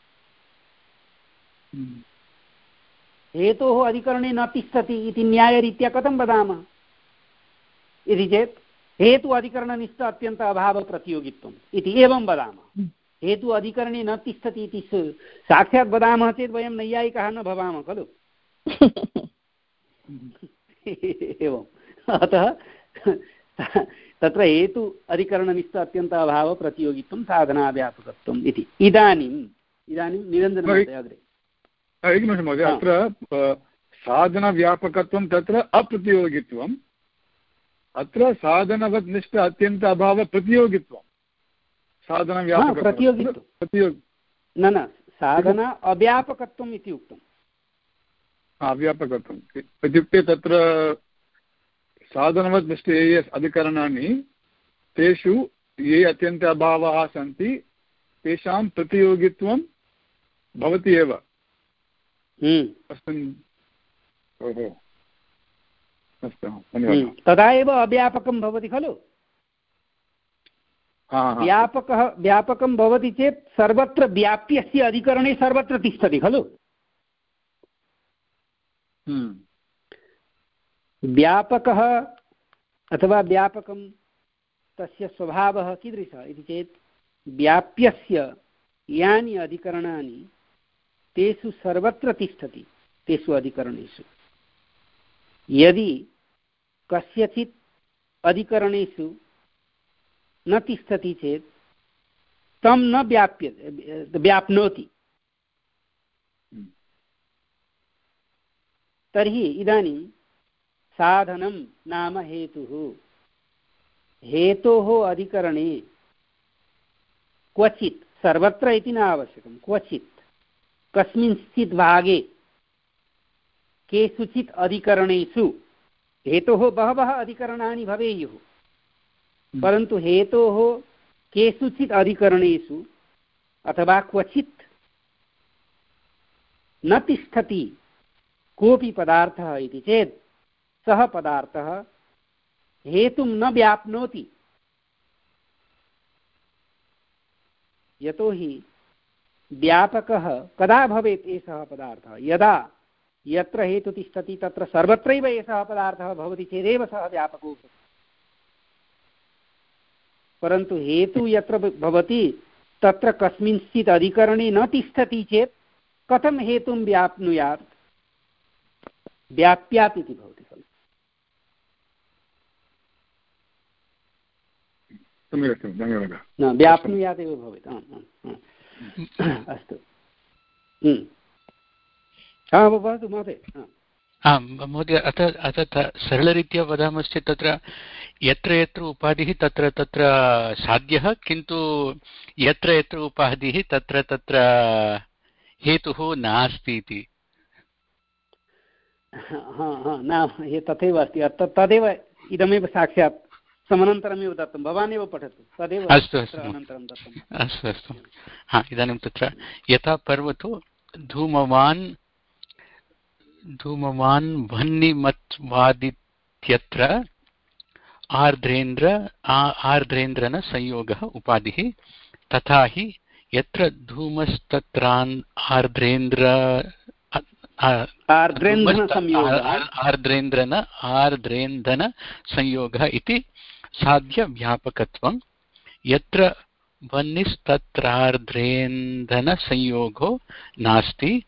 हेतोः अधिकरणे न तिष्ठति इति न्यायरीत्या कथं वदामः इति चेत् हेतु अधिकरणनिष्ठ अत्यन्त अभाव प्रतियोगित्वम् इति एवं वदामः। हेतु अधिकरणे न तिष्ठति इति साक्षात् वदामः चेत् वयं नैयायिकाः न भवामः खलु। एवम् अतः तत्र हेतु अधिकरणनिष्ठ अत्यन्त अभावप्रतियोगित्वं साधनाव्यापकत्वम् इति। इदानीम् इदानीं निरञ्जनमहोदय अग्रे। एकनिमिषं महोदय, अत्र साधनव्यापकत्वं तत्र अप्रतियोगित्वम्, अत्र साधनवत् निष्ठ अत्यन्त अभावप्रतियोगित्वं। साधनव्यापकत्वं प्रतियोगित्वं प्रतियोगि न न साधन अव्यापकत्वम् इति उक्तम्। अव्यापकत्वम् इत्युक्ते तत्र साधनवत् निष्ठ ये ये अधिकरणानि तेषु ये अत्यन्त अभावाः सन्ति तेषां प्रतियोगित्वं भवति एव अस्मिन्। ओहो अस्तु धन्यवादः। तदा एव अव्यापकं भवति खलु। व्यापकः व्यापकं भवति चेत् सर्वत्र व्याप्यस्य अधिकरणे सर्वत्र तिष्ठति खलु। व्यापकः अथवा व्यापकं तस्य स्वभावः कीदृशः इति चेत् व्याप्यस्य यानि अधिकरणानि तेषु सर्वत्र तिष्ठति तेषु अधिकरणेषु। यदि कस्यचित् अधिकरणेषु न तिष्ठति चेत् तं न व्याप्य व्याप्नोति। तर्हि इदानीं साधनं नाम हेतुः। हेतोः अधिकरणे क्वचित्, सर्वत्र इति न आवश्यकं, क्वचित् कस्मिंश्चित् भागे केषुचित् अधिकरणेषु, हेतोः बहवः अधिकरणानि भवेयुः परन्तु हेतोः केषुचित् अधिकरणेषु अथवा क्वचित् न तिष्ठति कोऽपि पदार्थः इति चेत् सः पदार्थः हेतुं न व्याप्नोति। यतोहि व्यापकः कदा भवेत् एषः पदार्थः? यदा यत्र हेतु तिष्ठति तत्र सर्वत्रैव एषः पदार्थः भवति चेदेव सः व्यापको भवति। परन्तु हेतु यत्र भवति तत्र कस्मिंश्चित् अधिकरणे न तिष्ठति चेत् कथं हेतुं व्याप्नुयात्? व्याप्यात् इति भवति खलु। न व्याप्नुयात् एव भवेत्। अस्तु भवतु महोदय। आं महोदय, अथ अथ सरलरीत्या वदामश्चेत् तत्र यत्र यत्र उपाधिः तत्र तत्र साध्यः, किन्तु यत्र यत्र उपाधिः तत्र तत्र हेतुः नास्ति इति। न तथैव अस्ति। तदेव इदमेव साक्षात् समनन्तरमेव दत्तं, भवान् एव पठतु तदेव। अस्तु अस्तु अस्तु अस्तु हा इदानीं तत्र यथा पर्वतो धूमवान् धूमवान् वह्निमत्वादित्यत्र आर्द्रेन्द्र आर्द्रेन्द्रन संयोगः उपाधिः, तथा हि यत्र धूमस्तत्रान् आर्द्रेन्द्र आर्द्रेन्द्रन आर्द्रेन्धन संयोगः इति साध्यव्यापकत्वं, यत्र वह्निस्तत्रार्द्रेन्धन संयोगो नास्ति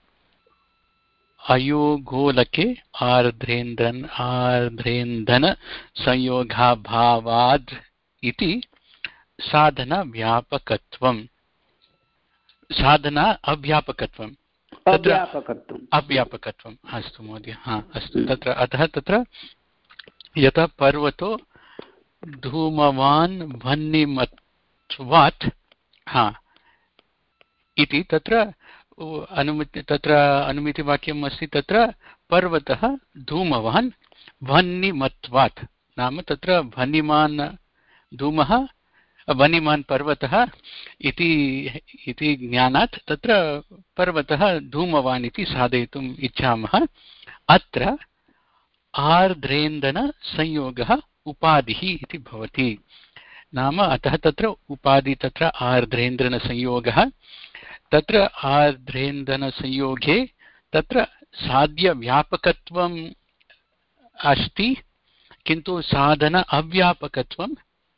अयोगोलके आर्द्रेन्द्रन आर्द्रेन्धन संयोगाभावाद् इति साधनव्यापकत्वं। साधना अव्यापकत्वं तत्र अव्यापकत्वम्। अस्तु महोदय, हा अस्तु। तत्र अतः तत्र यथा पर्वतो धूमवान् वह्निमत्वात् हा इति तत्र अनुमिति तत्र अनुमितिवाक्यम् अस्ति। तत्र पर्वतः धूमवान् वह्निमत्वात् नाम तत्र वह्निमान् धूमः वह्निमान् पर्वतः इति इति ज्ञानात् तत्र पर्वतः धूमवान् इति साधयितुम् इच्छामः। अत्र आर्द्रेन्दन संयोगः उपाधिः इति भवति। नाम अतः तत्र उपाधि तत्र आर्द्रेन्द्रन संयोगः। तत्र आर्द्रेन्दन संयोगे तत्र साध्यव्यापकत्वम् अस्ति, किन्तु साधन अव्यापकत्वं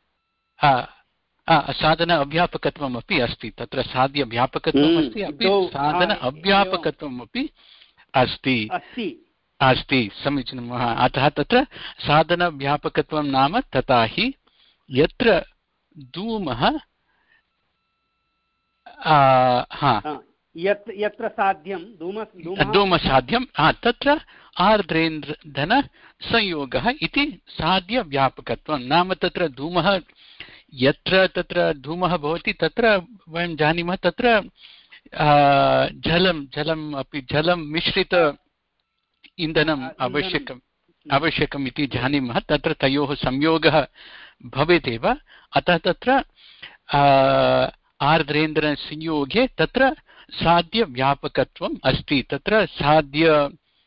साधन अव्यापकत्वम् अपि अस्ति। तत्र साध्यव्यापकत्वम् अस्ति अपि साधन अव्यापकत्वम् अपि अस्ति। अस्ति समीचीनं। अतः तत्र साधनव्यापकत्वं नाम तथा हि यत्र धूमः यत्र साध्यं धूमसाध्यं तत्र आर्द्रेन्द्रधनसंयोगः इति साध्यव्यापकत्वं नाम तत्र धूमः यत्र तत्र धूमः भवति तत्र वयं जानीमः तत्र जलं जलम् अपि जलं मिश्रित इन्धनम् आवश्यकम् आवश्यकम् इति जानीमः। तत्र तयोः संयोगः भवेत् एव। अतः तत्र आर्द्रेन्द्रसंयोगे तत्र साध्यव्यापकत्वम् अस्ति। तत्र साध्य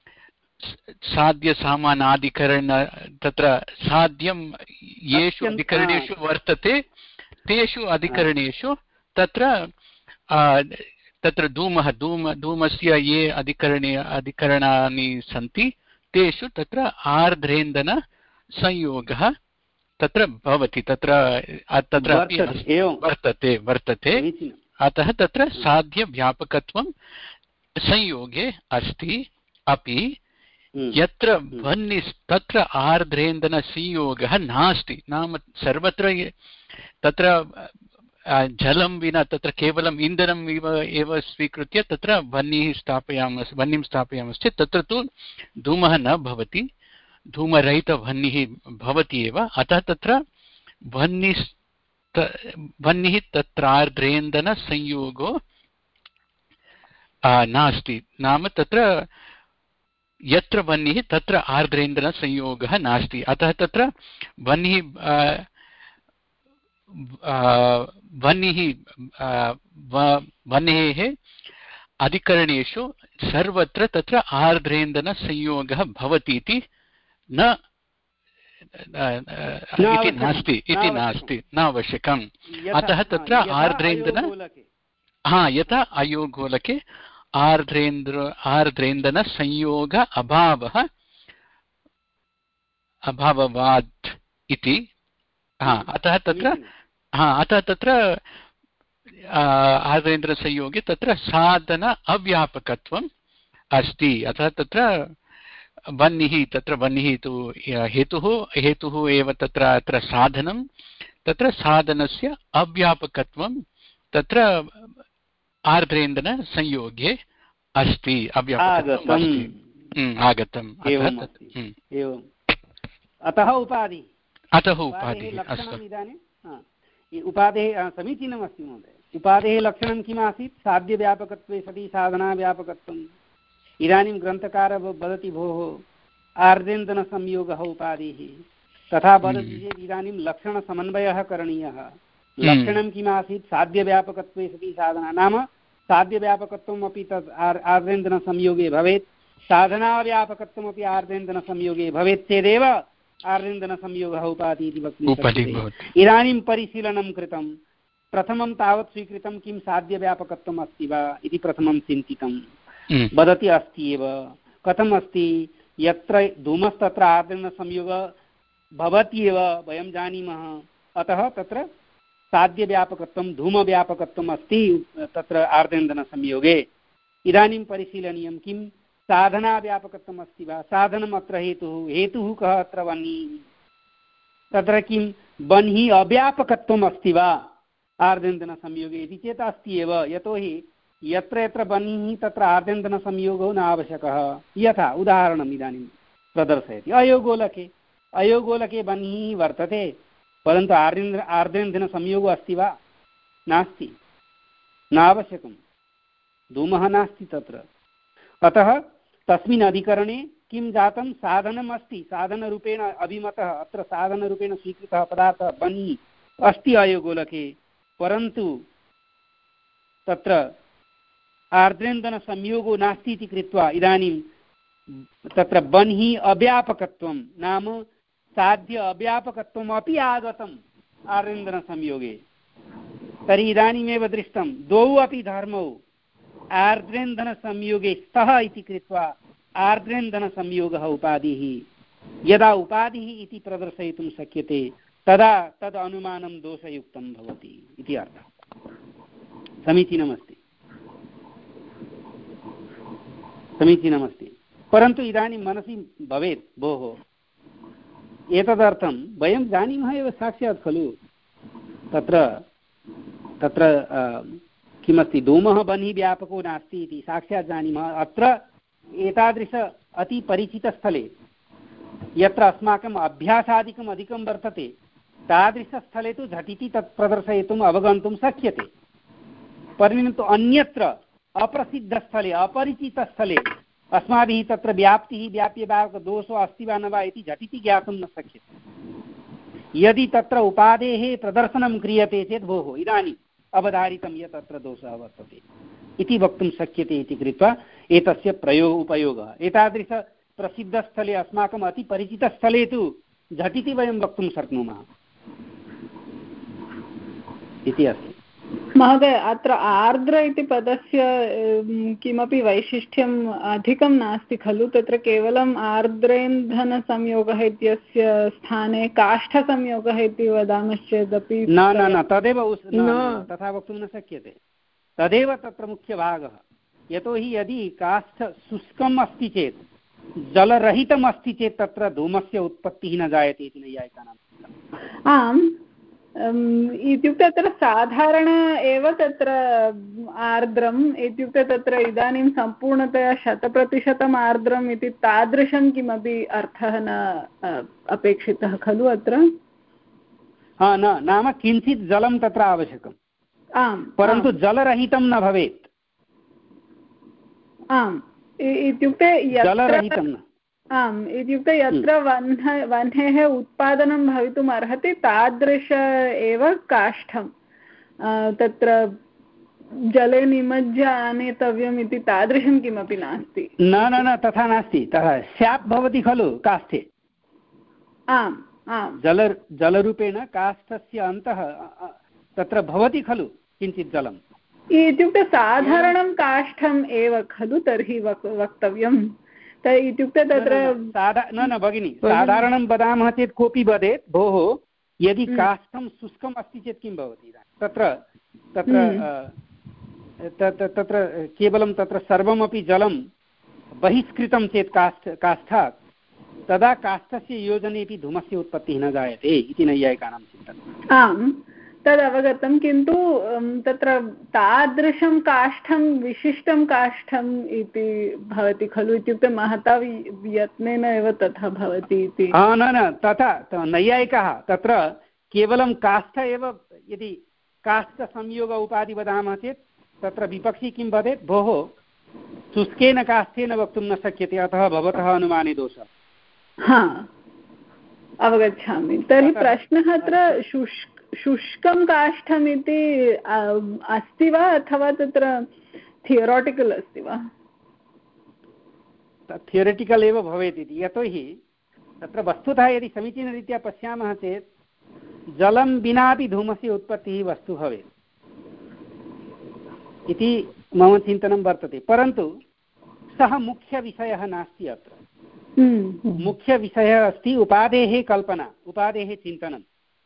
साध्यसामानाधिकरण तत्र साध्यं येषु अधिकरणेषु वर्तते तेषु अधिकरणेषु तत्र तत्र धूमः धूम धूमस्य ये अधिकरणे अधिकरणानि सन्ति तेषु तत्र आर्द्रेन्दनसंयोगः तत्र भवति तत्र तत्र वर्तते वर्तते अतः तत्र साध्यव्यापकत्वं संयोगे अस्ति। अपि यत्र वह्निस् तत्र आर्द्रेन्दनसंयोगः नास्ति नाम सर्वत्र तत्र जलं विना तत्र केवलम् इन्धनम् इव एव स्वीकृत्य तत्र वह्निः स्थापयामः वह्निं स्थापयामश्चेत् तत्र तु धूमः न भवति धूमरहितवह्निः भवति एव। अतः तत्र वह्निः वह्निः तत्र आर्द्रेन्दनसंयोगो नास्ति नाम तत्र यत्र वह्निः तत्र आर्द्रेन्दनसंयोगः नास्ति। अतः तत्र वह्निः वह्निः वह्नेः अधिकरणेषु सर्वत्र तत्र आर्द्रेन्दनसंयोगः भवति इति न इति नास्ति इति नास्ति न आवश्यकम्। अतः तत्र आर्द्रेन्दन हा यथा अयोगोलके आर्द्रेन्द्र आर्द्रेन्दनसंयोग अभावः अभाववात् इति हा अतः तत्र हा अतः तत्र आर्द्रेन्द्रसंयोगे तत्र साधन अव्यापकत्वम् अस्ति। अतः तत्र वह्निः तत्र वह्निः तु हेतुः हेतुः एव तत्र अत्र साधनं तत्र साधनस्य अव्यापकत्वं तत्र आर्द्रेन्दनसंयोगे अस्ति अव्यापकत्वम् अस्ति आगतम्। अतः उपाधि अतः उपाधिः अस्तु इदानीम् उपाधेः समीचीनमस्ति महोदय। उपाधेः लक्षणं किम् आसीत्? साध्यव्यापकत्वे सति साधनाव्यापकत्वम्। इदानीं ग्रन्थकारः वदति भोः आर्द्रेन्दनसंयोगः उपाधिः तथा वदति चेत् इदानीं लक्षणसमन्वयः करणीयः। लक्षणं किम् आसीत्? साध्यव्यापकत्वे सति साधना नाम साध्यव्यापकत्वम् अपि तद् आर्द्रेन्दनसंयोगे भवेत् साधनाव्यापकत्वमपि आर्द्रेन्दनसंयोगे भवेत् चेदेव आर्द्रेन्दनसंयोगः उपाधि इति वक्तुं शक्यते। इदानीं परिशीलनं कृतं प्रथमं तावत् स्वीकृतं किं साध्यव्यापकत्वम् अस्ति वा इति प्रथमं चिन्तितं वदति अस्ति एव। कथम् अस्ति? यत्र धूमस्तत्र आर्द्रेन्दनसंयोगः भवति एव वयं जानीमः। अतः तत्र साध्यव्यापकत्वं धूमव्यापकत्वम् अस्ति तत्र आर्द्रेन्दनसंयोगे। इदानीं परिशीलनीयं किं साधनाव्यापकत्वम् अस्ति वा? साधनम् अत्र हेतुः हेतुः कः अत्र वह्निः तत्र किं वह्निः अव्यापकत्वम् अस्ति वा आर्द्रेन्दनसंयोगे इति चेत् अस्ति एव। यतोहि यत्र यत्र वह्निः तत्र आर्द्रेन्दनसंयोगो न आवश्यकः। यथा उदाहरणम् इदानीं प्रदर्शयति अयोगोलके अयोगोलके वह्निः वर्तते परन्तु आर्द्रेन्द्र आर्द्रेन्दनसंयोगो अस्ति वा? नास्ति न आवश्यकं धूमः नास्ति तत्र। अतः तस्मिन् अधिकरणे किं जातं? साधनम् अस्ति साधनरूपेण अभिमतः अत्र साधनरूपेण स्वीकृतः पदार्थः वह्निः अस्ति अयोगोलके परन्तु तत्र आर्द्रेन्दनसंयोगो नास्ति इति कृत्वा इदानीं तत्र वह्निः अव्यापकत्वं नाम साध्य अव्यापकत्वम् अपि आगतम् आर्द्रेन्दनसंयोगे। तर्हि इदानीमेव दृष्टं द्वौ अपि धर्मौ आर्द्रेन्दनसंयोगे स्तः इति कृत्वा आर्द्रेन्दनसंयोगः उपाधिः। यदा उपाधिः इति प्रदर्शयितुं शक्यते तदा तद् अनुमानं दोषयुक्तं भवति इति अर्थः। समीचीनमस्ति समीचीनमस्ति परन्तु इदानीं मनसि भवेत् भोः एतदर्थं वयं जानीमः एव साक्षात् खलु तत्र तत्र किमस्ति धूमः बहिः व्यापको नास्ति इति साक्षात् जानीमः। अत्र एतादृश अतिपरिचितस्थले यत्र अस्माकम् अभ्यासादिकम् अधिकं वर्तते तादृशस्थले तु झटिति तत् प्रदर्शयितुम् अवगन्तुं शक्यते, परन्तु अन्यत्र अप्रसिद्धस्थले अपरिचितस्थले अस्माभिः तत्र व्याप्तिः व्याप्यभावदोषो अस्ति वा न वा इति झटिति ज्ञातुं न शक्यते। यदि तत्र उपादेः प्रदर्शनं क्रियते चेत् भोः इदानीम् अवधारितं यत् तत्र दोषः वर्तते इति वक्तुं शक्यते इति कृत्वा एतस्य प्रयोग उपयोगः। एतादृश प्रसिद्धस्थले अस्माकम् अतिपरिचितस्थले तु झटिति वयं वक्तुं शक्नुमः इति अस्ति। महोदय अत्र आर्द्र इति पदस्य किमपि वैशिष्ट्यम् अधिकं नास्ति खलु, तत्र केवलम् आर्द्रेन्धनसंयोगः इत्यस्य स्थाने काष्ठसंयोगः इति वदामश्चेदपि न न न तदेव तथा वक्तुं न शक्यते। तदेव तत्र मुख्यभागः। यतोहि यदि काष्ठ शुष्कम् अस्ति चेत् जलरहितम् अस्ति चेत् तत्र धूमस्य उत्पत्तिः न जायते इति नैयायिकानाम्। आम् इत्युक्ते तत्र साधारण एव तत्र आर्द्रम् इत्युक्ते तत्र इदानीं सम्पूर्णतया शतप्रतिशतम् आर्द्रम् इति तादृशं किमपि अर्थः न अपेक्षितः खलु अत्र। हा न नाम किञ्चित् जलं तत्र आवश्यकम्, आम्, परन्तु जलरहितं न भवेत्। आम् इत्युक्ते जलरहितं न। आम् इत्युक्ते यत्र वह्न वह्नेः उत्पादनं भवितुम् अर्हति तादृश एव काष्ठं तत्र जले निमज्य आनेतव्यम् इति तादृशं किमपि नास्ति। न न न तथा नास्ति। तथा स्याप् भवति खलु काष्ठे। आम् आम् जल जलरूपेण काष्ठस्य अन्तः तत्र भवति खलु किञ्चित् जलम्। इत्युक्ते साधारणं काष्ठम् एव खलु तर्हि वक् वक्तव्यम् इत्युक्ते तत्र न न भगिनि साधारणं वदामः चेत् कोऽपि वदेत् भोः यदि काष्ठं शुष्कम् अस्ति चेत् किं भवति तत्र तत्र तत्र केवलं तत्र सर्वमपि जलं बहिष्कृतं चेत् काष्ठ काष्ठात् तदा काष्ठस्य योजनेपि धूमस्य उत्पत्तिः न जायते इति नैयायिकानां चिन्तनम्। आम् तदवगतं, किन्तु तत्र तादृशं काष्ठं विशिष्टं काष्ठम् इति भवति खलु, इत्युक्ते महता यत्नेन एव तथा भवति इति। न न तथा नैयायिकाः तत्र केवलं काष्ठ एव यदि काष्ठसंयोग उपाधि वदामः चेत् तत्र विपक्षी किं वदेत् भोः शुष्केन काष्ठेन वक्तुं न शक्यते अतः भवतः अनुमाने दोषः। हा अवगच्छामि। तर्हि प्रश्नः अत्र शुष्क शुष्कं काष्ठमिति अस्ति वा अथवा तत्र थियोराटिकल् अस्ति वा? थियोरिटिकल् एव भवेत् इति, यतोहि तत्र वस्तुतः यदि समीचीनरीत्या पश्यामः चेत् जलं विनापि धूमस्य उत्पत्तिः वस्तु भवेत् इति मम चिन्तनं वर्तते, परन्तु सः मुख्यविषयः नास्ति। अत्र मुख्यविषयः अस्ति उपादेः कल्पना, उपादेः चिन्तनम्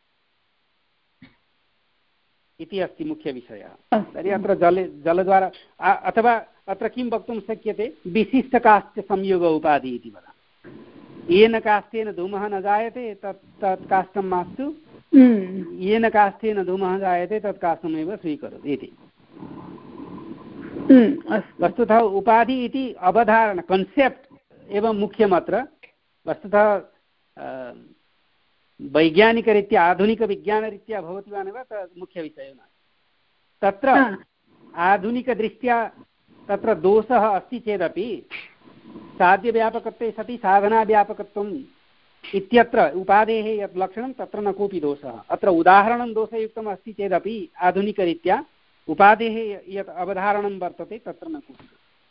इति अस्ति मुख्यविषयः। तर्हि अत्र जले जलद्वारा अथवा अत्र किं वक्तुं शक्यते विशिष्टकाष्ठसंयोग उपाधि इति वदामः। येन काष्ठेन धूमः न जायते तत् तत् काष्ठं मास्तु, येन काष्ठेन धूमः जायते तत् काष्ठमेव स्वीकरोतु इति। वस्तुतः उपाधि इति अवधारणा कन्सेप्ट् एव मुख्यमत्र। वस्तुतः वैज्ञानिकरीत्या आधुनिकविज्ञानरीत्या भवति वा न वा तत् मुख्यविषयो नास्ति। तत्र आधुनिकदृष्ट्या तत्र दोषः अस्ति चेदपि साध्यव्यापकत्वे सति साधनाव्यापकत्वम् इत्यत्र उपादेः यत् लक्षणं तत्र न कोऽपि दोषः। अत्र उदाहरणं दोषयुक्तम् अस्ति चेदपि आधुनिकरीत्या उपादेः यत् अवधारणं वर्तते तत्र न कोऽपि।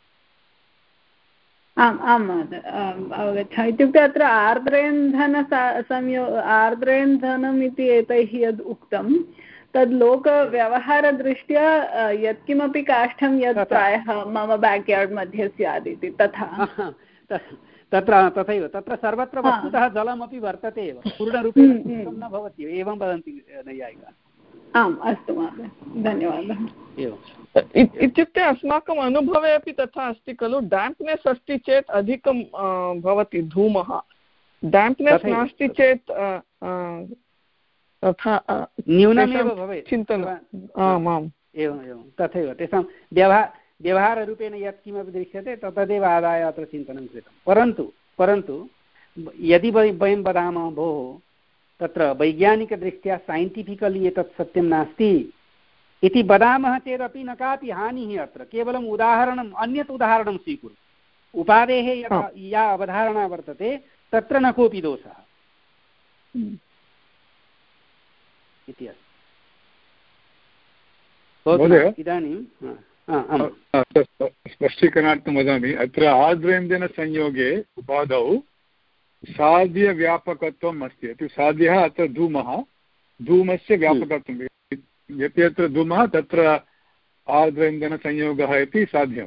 आम् आं महोदय अवगच्छामि। इत्युक्ते अत्र आर्द्रेन्धन संयो आर्द्रेन्धनम् इति एतैः यद् उक्तं तद् लोकव्यवहारदृष्ट्या यत्किमपि काष्ठं यत् प्रायः मम बैक्यार्ड् मध्ये स्यात् इति तथा तत्र तथैव तत्र सर्वत्र वस्तुतः जलमपि वर्तते एव, पूर्णरूपेण न भवति एवं वदन्ति नैयायिकाः। आम् अस्तु महोदय धन्यवादः। इत्युक्ते अस्माकम् अनुभवे अपि तथा अस्ति खलु डेम्प्नेस् अस्ति चेत् अधिकं भवति धूमः डेम्प्नेस् नास्ति चेत् तथा न्यूनमेव भवेत् चिन्तनम् आम् आम् एवम् एवं तथैव तेषां व्यवहार व्यवहाररूपेण यत् किमपि दृश्यते तदेव आदाय अत्र चिन्तनं कृतं परन्तु परन्तु यदि वयं वदामः भोः तत्र वैज्ञानिकदृष्ट्या सैन्टिफिकलि एतत् सत्यं नास्ति इति वदामः चेदपि न कापि हानिः अत्र केवलम् उदाहरणम् अन्यत् उदाहरणं स्वीकुरु उपादेः या अवधारणा वर्तते तत्र न कोऽपि दोषः इति अस्ति इदानीं स्पष्टीकरणार्थं वदामि अत्र आद्रेन्द्रसंयोगे उपादौ साध्यव्यापकत्वम् अस्ति इति साध्यः अत्र धूमः धूमस्य व्यापकत्वं यत्र यत्र धूमः तत्र आर्द्रेन्दनसंयोगः इति साध्यं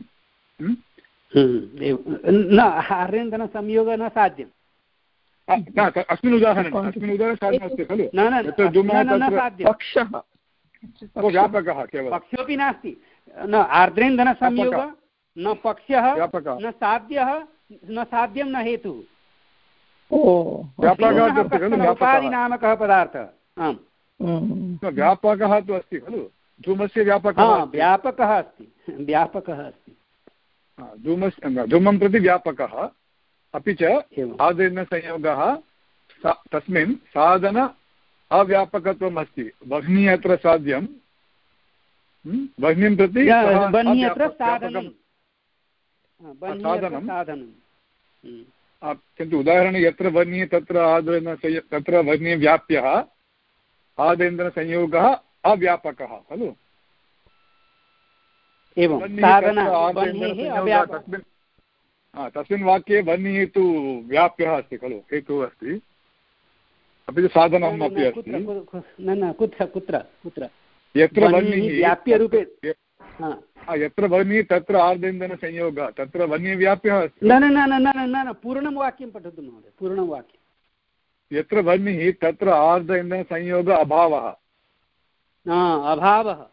न आर्द्रेन्दनसंयोगः न साध्यं अस्मिन् उदाहरणे अस्मिन् उदाहरणे साध्यम् अस्ति खलु यत्र धूमः तत्र पक्षः व्यापकः केवलं पक्षोऽपि नास्ति न आर्द्रेन्दनसंयोगः न पक्षः न साध्यः न साध्यं न हेतुः उपाधिनामकः पदार्थः आम् व्यापकः तु अस्ति खलु धूमस्य व्यापकः व्यापकः अस्ति व्यापकः अस्ति धूमस्य धूमं प्रति व्यापकः अपि च आदिनसंयोगः तस्मिन् साधन अव्यापकत्वम् अस्ति वह्नि अत्र साध्यं वह्निं प्रति साधनं किन्तु उदाहरणे यत्र वह्निः तत्र आदिन तत्र वह्निः व्याप्यः आदेन्द्रसंयोगः अव्यापकः खलु तस्मिन् वाक्ये वह्निः तु व्याप्यः अस्ति खलु हेतुः अस्ति अपि च साधनम् अपि अस्ति न कुत्र कुत्र कुत्र यत्र वह्निः व्याप्यरूपे यत्र वह्निः तत्र आर्देन्दनसंयोगः तत्र वह्निः व्याप्यः अस्ति न न न न न पूर्णं वाक्यं पठतु महोदय पूर्णं वाक्यं यत्र वह्निः तत्र आर्द्रेन्दनसंयोगः अभावः अभावः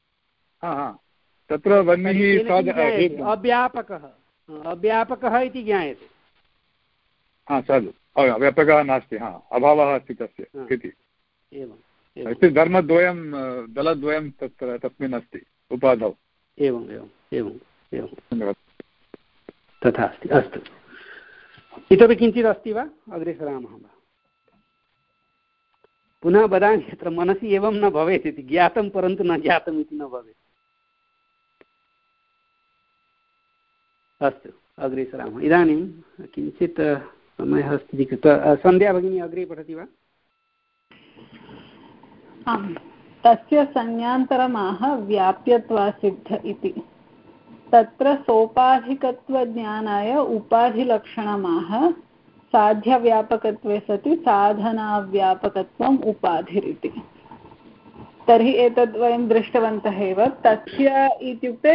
तत्र वह्निः अव्यापकः अव्यापकः इति ज्ञायते हा साधु व्यापकः नास्ति हा अभावः अस्ति तस्य इति एवं धर्मद्वयं दलद्वयं तत्र तस्मिन् अस्ति उपाधौ एवम् एवम् एवम् एवं तथा अस्ति अस्तु इतोपि किञ्चित् अस्ति वा अग्रे सरामः वा पुनः वदामि यत्र मनसि एवं न भवेत् इति ज्ञातं परन्तु न ज्ञातम् इति न भवेत् अस्तु अग्रे सरामः इदानीं किञ्चित् समयः अस्ति कृत्वा सन्ध्या भगिनी अग्रे पठति वा आम् तस्य संज्ञान्तरमाह व्याप्यत्वासिद्ध इति तत्र सोपाधिकत्वज्ञानाय उपाधिलक्षणमाह साध्यव्यापकत्वे सति साधनाव्यापकत्वम् उपाधिरिति तर्हि एतद् वयं दृष्टवन्तः एव तस्य इत्युक्ते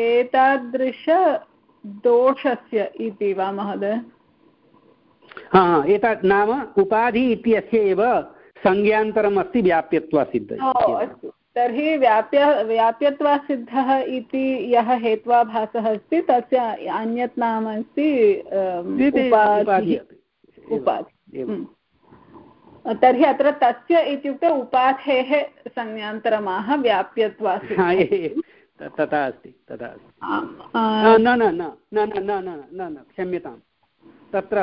एतादृशदोषस्य इति वा महोदय हा एतत् नाम उपाधि इत्यस्य एव संज्ञान्तरम् अस्ति व्याप्यत्वासिद्धः अस्तु तर्हि व्याप्य व्याप्यत्वासिद्धः इति यः हेत्वाभासः अस्ति तस्य अन्यत् नाम अस्ति उपाधि उपाधि तर्हि अत्र तस्य इत्युक्ते उपाधेः संज्ञान्तरमाह व्याप्यत्वासिद्धः तथा अस्ति तथा अस्ति न न न न न न न न क्षम्यतां तत्र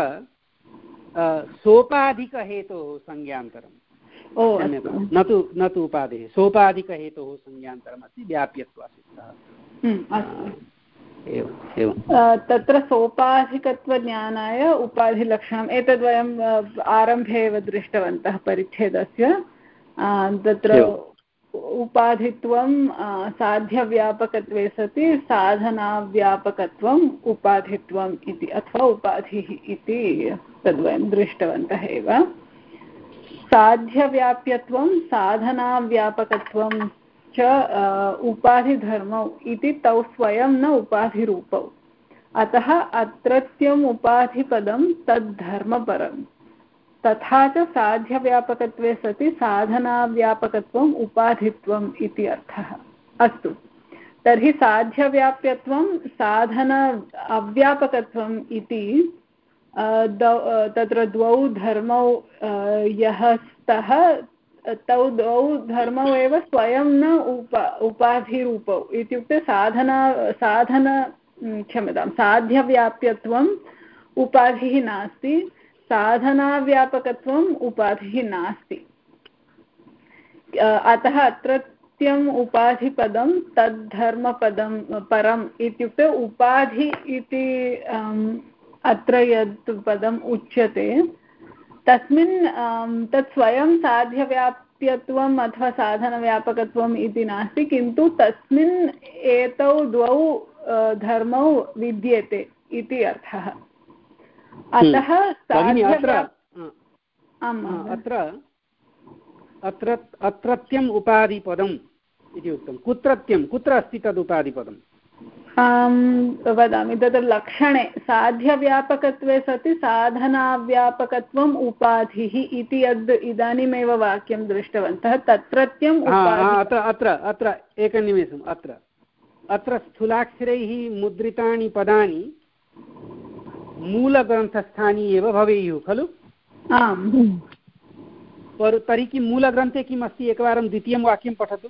सोपाधिकहेतोः संज्ञान्तरं न तु न तु उपाधिः सोपाधिकहेतोः संज्ञान्तरम् अस्ति व्याप्यत्वासिद्धः एवम् एवं तत्र सोपाधिकत्वज्ञानाय उपाधिलक्षणम् एतद् वयम् आरम्भे एव दृष्टवन्तः परिच्छेदस्य तत्र उपाधित्वं साध्यव्यापकत्वे सति साधनाव्यापकत्वम् उपाधित्वम् इति अथवा उपाधिः इति तद्वयं दृष्टवन्तः एव साध्यव्याप्यत्वं साधनाव्यापकत्वं च उपाधिधर्मौ इति तौ स्वयं न उपाधिरूपौ अतः अत्रत्यम् उपाधिपदं तद्धर्मपरं तथा च साध्यव्यापकत्वे सति साधनाव्यापकत्वम् उपाधित्वम् इति अर्थः। अस्तु, तर्हि साध्यव्याप्यत्वं साधन अव्यापकत्वम् इति तत्र द्वौ धर्मौ यः स्तः तौ द्वौ धर्मौ एव स्वयं न उप उपाधिरूपौ इत्युक्ते साधना साधन क्षम्यतां साध्यव्याप्यत्वम् उपाधिः नास्ति, साधनाव्यापकत्वम् उपाधिः नास्ति। अतः अत्रत्यम् उपाधिपदं तद्धर्मपदं परम् इत्युक्ते उपाधि इति अत्र यत् पदम् उच्यते तस्मिन् तत् स्वयं साध्यव्याप्यत्वम् अथवा साधनव्यापकत्वम् इति नास्ति, किन्तु तस्मिन् एतौ द्वौ धर्मौ विद्येते इति अर्थः। अतः अत्र अत्र अत्रत्यम् उपाधिपदम् इति उक्तं। कुत्रत्यं कुत्र अस्ति तद् उपाधिपदम्? वदामि, तत्र लक्षणे साध्यव्यापकत्वे सति साधनाव्यापकत्वम् उपाधिः इति यद् इदानीमेव वाक्यं दृष्टवन्तः तत्रत्यम् अत्र अत्र अत्र एकनिमेषम् अत्र अत्र स्थूलाक्षरैः मुद्रितानि पदानि मूलग्रन्थस्थानि एव भवेयुः खलु? आम्। पर तर्हि किं मूलग्रन्थे किम् अस्ति? एकवारं द्वितीयं वाक्यं पठतु।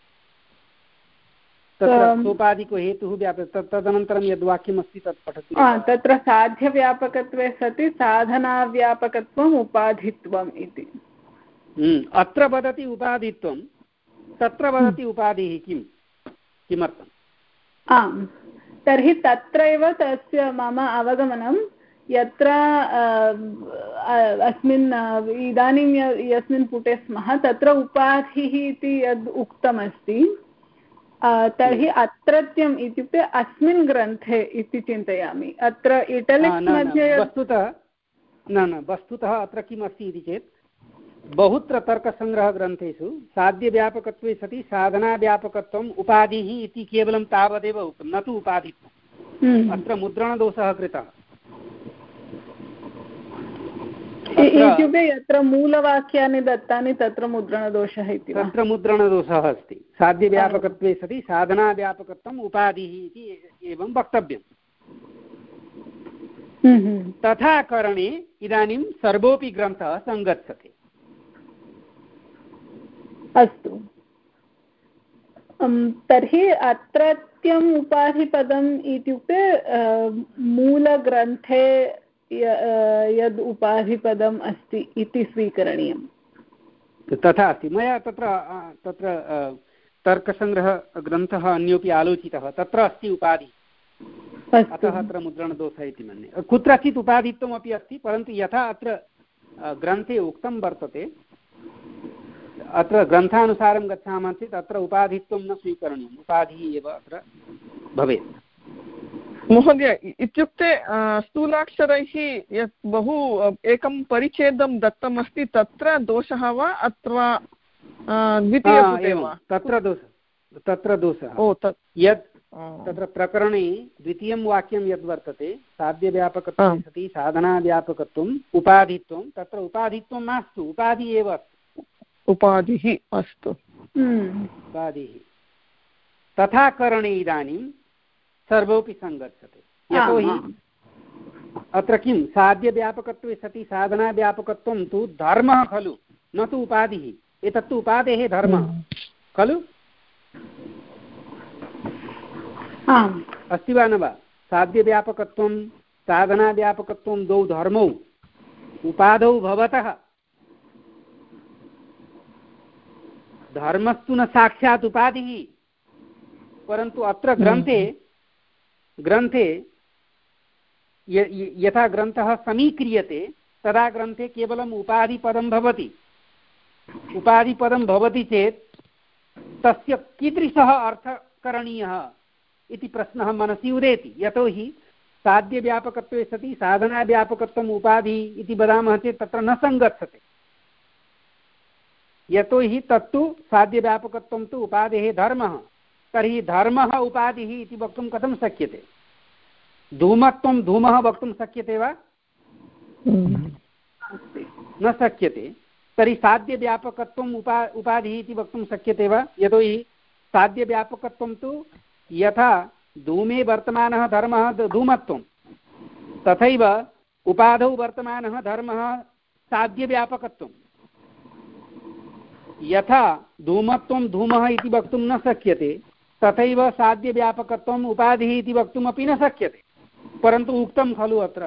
तत्र सोपाधिको हेतुः व्याप्य तदनन्तरं यद्वाक्यमस्ति तत् पठतु। तत्र साध्यव्यापकत्वे सति साधनाव्यापकत्वम् उपाधित्वम् इति। अत्र वदति उपाधित्वं, तत्र वदति उपाधिः किं किमर्थम्? आम्, तर्हि तत्रैव तस्य मम अवगमनं यत्र अस्मिन् इदानीं यस्मिन् पुटे स्मः तत्र उपाधिः इति यद् उक्तमस्ति तर्हि अत्रत्यम् इत्युक्ते अस्मिन् ग्रन्थे इति चिन्तयामि। अत्र इटलिक्स् मध्ये वस्तुतः न न वस्तुतः अत्र किम् अस्ति इति चेत् बहुत्र तर्कसङ्ग्रहग्रन्थेषु साध्यव्यापकत्वे सति साधनाव्यापकत्वम् उपाधिः इति केवलं तावदेव उक्तं, न तु उपाधित्वम्। अत्र मुद्रणदोषः कृतः। इत्युक्ते यत्र मूलवाक्यानि दत्तानि तत्र मुद्रणदोषः इति वा? तत्र मुद्रणदोषः अस्ति। साध्यव्यापकत्वे सति साधनाव्यापकत्वम् उपाधिः इति एवं वक्तव्यम्। तथा करणे इदानीं सर्वोऽपि ग्रन्थः सङ्गच्छते। अस्तु, तर्हि अत्रत्यम् उपाधिपदम् इत्युक्ते मूलग्रन्थे यद् उपाधिपदम् अस्ति इति स्वीकरणीयम्। तथा अस्ति। मया तत्र तत्र तर्कसङ्ग्रहग्रन्थः अन्योपि आलोचितः, तत्र अस्ति उपाधि, अतः अत्र मुद्रणदोषः इति मन्ये। कुत्रचित् उपाधित्वमपि अस्ति, परन्तु यथा अत्र ग्रन्थे उक्तं वर्तते अत्र ग्रन्थानुसारं गच्छामः चेत् अत्र उपाधित्वं न स्वीकरणीयम्, उपाधिः एव अत्र भवेत्। महोदय, इत्युक्ते स्थूलाक्षरैः यत् बहु एकं परिच्छेदं दत्तमस्ति तत्र दोषः वा अथवा द्वितीयपुटे वा? तत्र दोषः तत्र दोषः ओ तत् यत् तत्र प्रकरणे द्वितीयं वाक्यं यद् वर्तते साध्यव्यापकत्वं सति साधनाव्यापकत्वम् उपाधित्वं, तत्र उपाधित्वं मास्तु, उपाधि एव अस्ति। उपाधिः अस्तु, उपाधिः। तथा करणे इदानीं सर्वोऽपि सङ्गच्छते। यतोहि अत्र किं साध्यव्यापकत्वे सति साधनाव्यापकत्वं तु धर्मः खलु, न तु उपाधिः। एतत्तु उपाधेः धर्मः खलु, अस्ति वा न वा? साध्यव्यापकत्वं साधनाव्यापकत्वं द्वौ धर्मौ उपाधौ भवतः। धर्मस्तु न साक्षात् उपाधिः, परन्तु अत्र ग्रन्थे ग्रन्थे यथा ग्रन्थः समीक्रियते तदा ग्रन्थे केवलम् उपाधिपदं भवति। उपाधिपदं भवति चेत् तस्य कीदृशः अर्थः करणीयः इति प्रश्नः मनसि उदेति। यतोहि साध्यव्यापकत्वे सति साधनाव्यापकत्वम् उपाधिः इति वदामः चेत् तत्र न सङ्गच्छते। यतोहि तत्तु साध्यव्यापकत्वं तु उपाधेः धर्मः। तर्हि धर्मः उपाधिः इति वक्तुं कथं शक्यते? धूमत्वं धूमः वक्तुं शक्यते वा? न शक्यते तर्हि साध्यव्यापकत्वम् उपा उपाधिः इति वक्तुं शक्यते वा? यतोहि साध्यव्यापकत्वं तु यथा धूमे वर्तमानः धर्मः धूमत्वं तथैव उपाधौ वर्तमानः धर्मः साध्यव्यापकत्वं। यथा धूमत्वं धूमः इति वक्तुं न शक्यते तथैव साध्यव्यापकत्वम् उपाधिः इति वक्तुमपि न शक्यते, परन्तु उक्तं खलु अत्र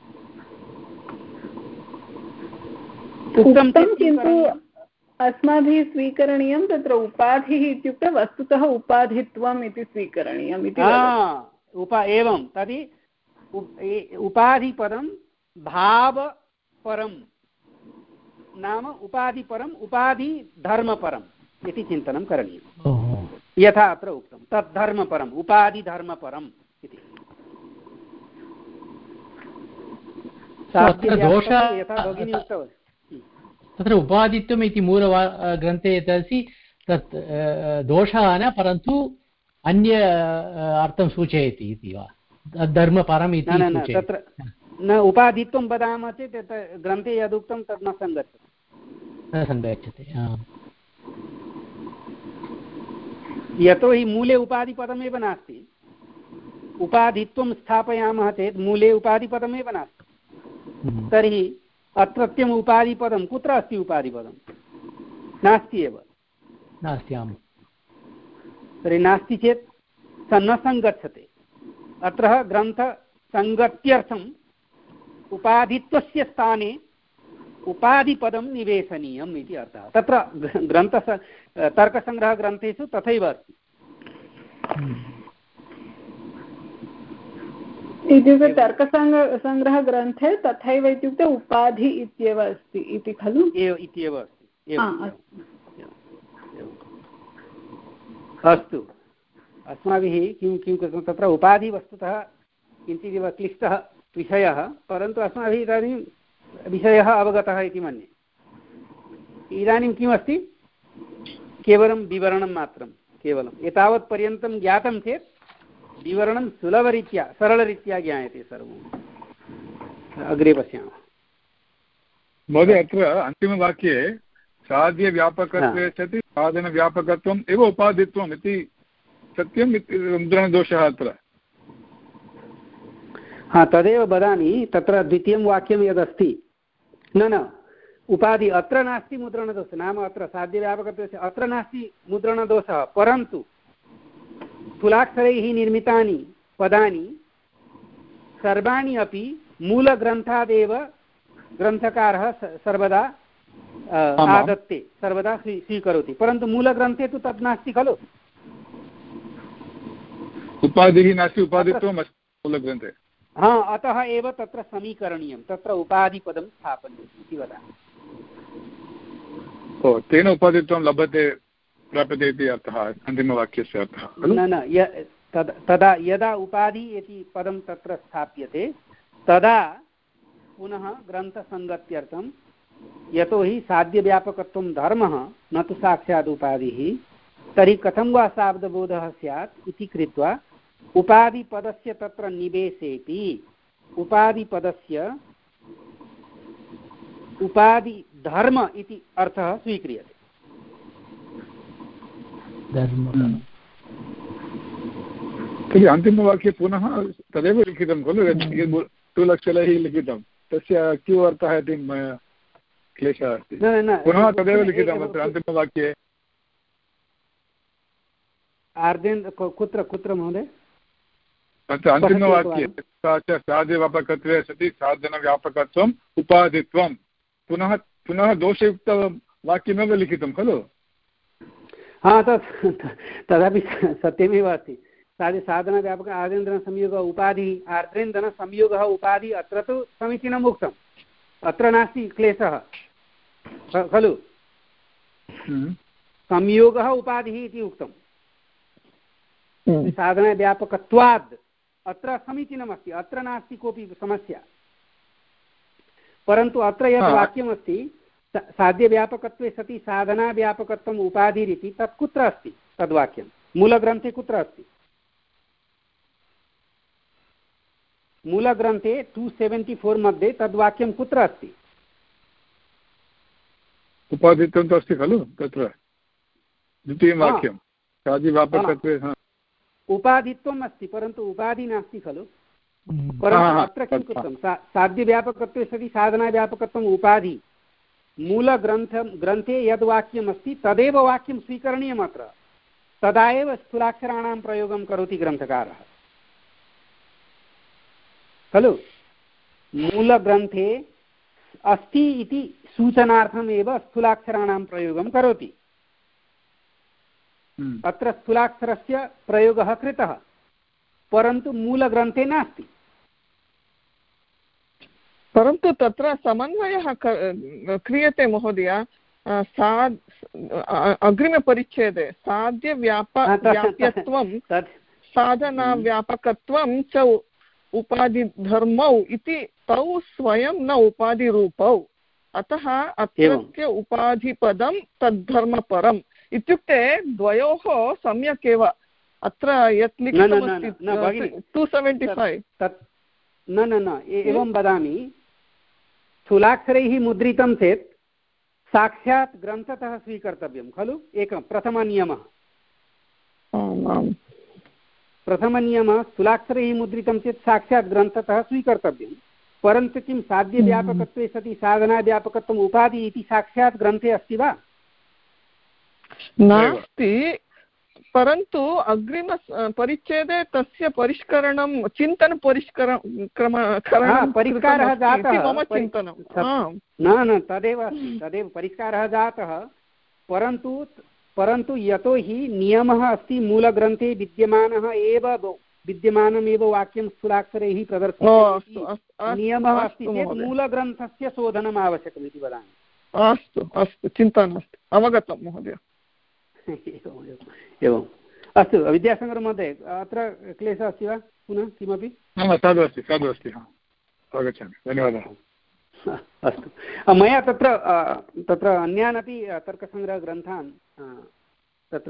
उक्तं, किन्तु अस्माभिः स्वीकरणीयं तत्र उपाधिः इत्युक्ते वस्तुतः उपाधित्वम् इति स्वीकरणीयम् इति उपा एवं तर्हि उपाधिपदं भावपरं नाम उपाधिपरम् उपाधिधर्मपरम् इति चिन्तनं करणीयं। यथा अत्र उक्तं तद्धर्मपरम् उपाधिधर्मपरम् इति। यथा भगिनी उक्तवती तत्र उपाधित्वम् इति मूलवा ग्रन्थे यत् अस्ति तत् दोषः न, परन्तु अन्य अर्थं सूचयति इति वा? धर्मपरम् इति तत्र न उपाधित्वं वदामः चेत् ग्रन्थे यदुक्तं तत् न सङ्गच्छति न सङ्गच्छति। यतोहि मूले उपाधिपदमेव नास्ति। उपाधित्वं स्थापयामः चेत् मूले उपाधिपदमेव नास्ति। तर्हि अत्रत्यम् उपाधिपदं कुत्र अस्ति? उपाधिपदं नास्ति एव। नास्ति। आम्। तर्हि नास्ति चेत् स न सङ्गच्छते। अत्र ग्रन्थसङ्गत्यर्थम् उपाधित्वस्य स्थाने उपाधिपदं निवेशनीयम् इति अर्थः। तत्र ग्रन्थ तर्कसङ्ग्रहग्रन्थेषु तथैव अस्ति। इत्युक्ते तर्कसङ्ग्रहग्रन्थे तथैव इत्युक्ते उपाधि इत्येव अस्ति इति खलु? इत्येव अस्ति। अस्तु, अस्माभिः किं किं कृतं तत्र उपाधि वस्तुतः किञ्चिदिव क्लिष्टः विषयः, परन्तु अस्माभिः इदानीं विषयः अवगतः इति मन्ये। इदानीं किमस्ति? केवलं विवरणं मात्रं। केवलं एतावत्पर्यन्तं ज्ञातं चेत् विवरणं सुलभरीत्या सरलरीत्या ज्ञायते सर्वम्। अग्रे पश्यामः। महोदय, अत्र अन्तिमवाक्ये साध्यव्यापकत्वे सति साधनव्यापकत्वम् एव उपाधित्वम् इति सत्यं मुद्रणदोषः अत्र। हा, तदेव वदामि। तत्र द्वितीयं वाक्यं यदस्ति न न उपाधि अत्र नास्ति मुद्रणदोषः, नाम अत्र साध्यव्यापकत्वस्य अत्र नास्ति मुद्रणदोषः, परन्तु स्थूलाक्षरैः निर्मितानि पदानि सर्वाणि अपि मूलग्रन्थादेव ग्रन्थकारः सर्वदा आदत्ते, सर्वदा स्वीकरोति, परन्तु मूलग्रन्थे तु तत् नास्ति खलु। उपाधिः नास्ति, उपाधित्वम् अस्ति मूलग्रन्थे। हा, अतः एव तत्र समीकरणीयं, तत्र उपाधिपदं स्थापनीयम् इति वदामि। ओ, तेन उपाधित्वं लभते प्राप्यते इति अर्थः अन्तिमवाक्यस्य अर्थः। न न तदा यदा उपाधि इति पदं तत्र स्थाप्यते तदा पुनः ग्रन्थसङ्गत्यर्थं, यतोहि साध्यव्यापकत्वं धर्मः न तु साक्षात् उपाधिः, तर्हि कथं वा शाब्दबोधः स्यात् इति कृत्वा उपाधिपदस्य तत्र निवेशेपि उपाधिपदस्य उपाधिधर्म इति अर्थः स्वीक्रियते। तर्हि अन्तिमवाक्ये पुनः तदेव लिखितं खलु, स्थूलक्षरैः लिखितं, तस्य क्यू अर्थः इति मया क्लेशः अस्ति। पुनः तदेव लिखितम् अत्र अन्तिमवाक्ये। आर्देन् कुत्र कुत्र महोदय? अत्र अन्तिमवाक्ये साध्यव्यापकत्वे सति साधनव्यापकत्वम् उपाधित्वं पुनः पुनः दोषयुक्तवाक्यमेव लिखितं खलु। हा, तत् तदपि सत्यमेव अस्ति। साधि साधनव्यापक आर्द्रेन्द्रसंयोगः उपाधिः, आर्द्रेन्द्रसंयोगः उपाधिः अत्र तु समीचीनम् उक्तम्, अत्र नास्ति क्लेशः खलु। संयोगः उपाधिः इति उक्तं, साधनव्यापकत्वाद् अत्र समीचीनमस्ति, अत्र नास्ति कोऽपि समस्या। परन्तु अत्र यत् वाक्यमस्ति साध्यव्यापकत्वे सति साधनाव्यापकत्वम् उपाधिरिति, तत् कुत्र अस्ति? तद्वाक्यं मूलग्रन्थे कुत्र अस्ति? मूलग्रन्थे टु सेवेण्टि फोर् मध्ये तद्वाक्यं कुत्र अस्ति? उपाधित्वं तु अस्ति खलु तत्र द्वितीयं वाक्यं साध्यव्यापकत्वे उपाधित्वम् अस्ति परन्तु उपाधि नास्ति खलु परन्तु अत्र किं कृतं साध्यव्यापकत्वे सति साधनाव्यापकत्वम् उपाधि मूलग्रन्थ ग्रन्थे यद् वाक्यम् अस्ति तदेव वाक्यं स्वीकरणीयम् अत्र तदा एव स्थूलाक्षराणां प्रयोगं करोति ग्रन्थकारः खलु मूलग्रन्थे अस्ति इति सूचनार्थमेव स्थूलाक्षराणां प्रयोगं करोति अत्र स्थूलाक्षरस्य प्रयोगः कृतः परन्तु मूलग्रन्थे नास्ति परन्तु तत्र समन्वयः क्रियते महोदय सा अग्रिमपरिच्छेदे साध्यव्याप व्याप्यत्वं साधनाव्यापकत्वं च उपाधिधर्मौ इति तौ स्वयं न उपाधिरूपौ अतः अत्रत्य उपाधिपदं तद्धर्मपरम् इत्युक्ते द्वयोः सम्यक् एव अत्र यत् लिखितमस्ति टु सेवेण्टि फैव् तत् न न न एवं वदामि स्थूलाक्षरैः मुद्रितं चेत् साक्षात् ग्रन्थतः स्वीकर्तव्यं खलु एकं प्रथमनियमः प्रथमनियमः स्थूलाक्षरैः मुद्रितं चेत् साक्षात् ग्रन्थतः स्वीकर्तव्यं परन्तु किं साध्यव्यापकत्वे सति साधनाव्यापकत्वम् उपाधि इति साक्षात् ग्रन्थे अस्ति वा नास्ति परन्तु अग्रिम परिच्छेदे तस्य परिष्करणं चिन्तनपरिष्करणं परिष्कारः जातः मम चिन्तनं न न तदेव तदेव परिष्कारः जातः परन्तु परन्तु यतोहि नियमः अस्ति मूलग्रन्थे विद्यमानः एव विद्यमानमेव वाक्यं स्थूलाक्षरैः प्रदर्श्यते नियमः अस्ति चेत् मूलग्रन्थस्य शोधनम् आवश्यकम् इति वदामि अस्तु अस्तु चिन्ता नास्ति अवगतं महोदय एवम् अस्तु विद्यासागरः महोदय अत्र क्लेशः अस्ति वा पुनः किमपि साधु अस्ति साधु अस्ति आगच्छामि धन्यवादः अस्तु मया तत्र तत्र अन्यान् अपि तर्कसङ्ग्रहग्रन्थान् तत्र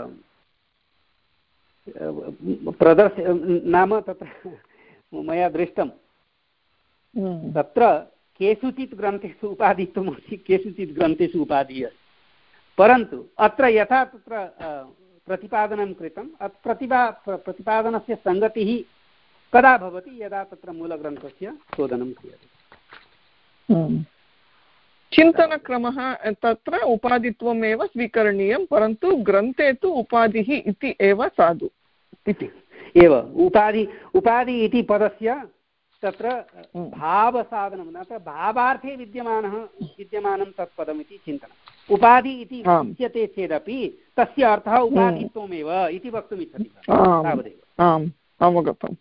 प्रदर्श नाम तत्र मया दृष्टं तत्र केषुचित् ग्रन्थेषु उपाधित्वमस्ति केषुचित् ग्रन्थेषु उपाधिः अस्ति परन्तु अत्र यथा तत्र प्रतिपादनं कृतम् अत् प्रतिपा प्रतिपादनस्य सङ्गतिः कदा भवति यदा तत्र मूलग्रन्थस्य शोधनं क्रियते चिन्तनक्रमः तत्र उपाधित्वमेव स्वीकरणीयं परन्तु ग्रन्थे तु उपाधिः इति एव साधु इति एव उपाधि उपाधि इति पदस्य तत्र भावसाधनं अत्र भावार्थे विद्यमानः विद्यमानं तत्पदमिति चिन्तनम् उपाधि इति उच्यते चेदपि तस्य अर्थः उपाधित्वमेव इति वक्तुमिच्छति तावदेव आम् अवगतम्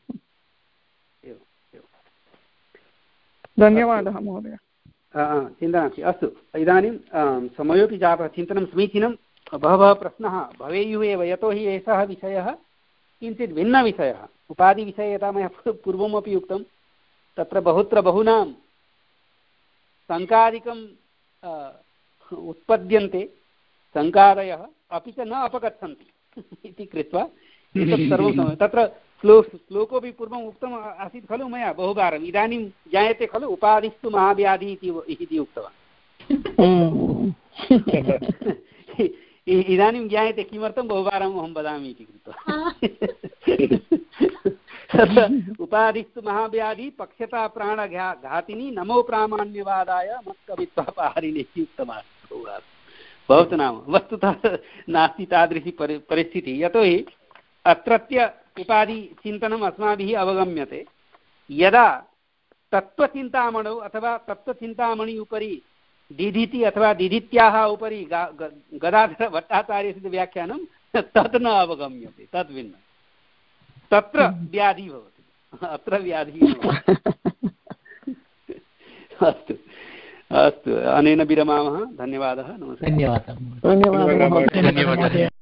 धन्यवादः महोदय चिन्ता नास्ति अस्तु इदानीं समयोपि जातः चिन्तनं समीचीनं बहवः प्रश्नाः भवेयुः एव यतोहि एषः विषयः किञ्चित् भिन्नविषयः उपाधिविषये यथा मया पूर्वमपि उक्तं तत्र बहुत्र बहूनां शङ्कादिकं उत्पद्यन्ते शङ्कादयः अपि च न अपगच्छन्ति इति कृत्वा एतत् सर्वं तत्र श्लोक श्लोकोपि पूर्वम् उक्तम् आसीत् खलु मया बहुवारम् इदानीं ज्ञायते खलु उपाधिस्तु महाव्याधि इति उक्तवान् इदानीं ज्ञायते किमर्थं बहुवारम् अहं वदामि इति कृत्वा उपाधिस्तु महाव्याधि पक्षता प्राणघा घातिनी नमो प्रामाण्यवादाय मत्कवित्वापहारिणी इति उक्तवान् भवतु नाम वस्तुतः नास्ति तादृशी परि परिस्थितिः यतोहि अत्रत्य उपाधिचिन्तनम् अस्माभिः अवगम्यते यदा तत्त्वचिन्तामणौ अथवा तत्त्वचिन्तामणि उपरि दिधिति अथवा दिधित्याः उपरि गदाधरभट्टाचार्यस्य व्याख्यानं तत् न अवगम्यते तद्भिन्नं तत्र व्याधिः भवति अत्र व्याधिः अस्तु अस्तु अनेन विरमामः धन्यवादः नमस्ते धन्यवादः धन्यवादः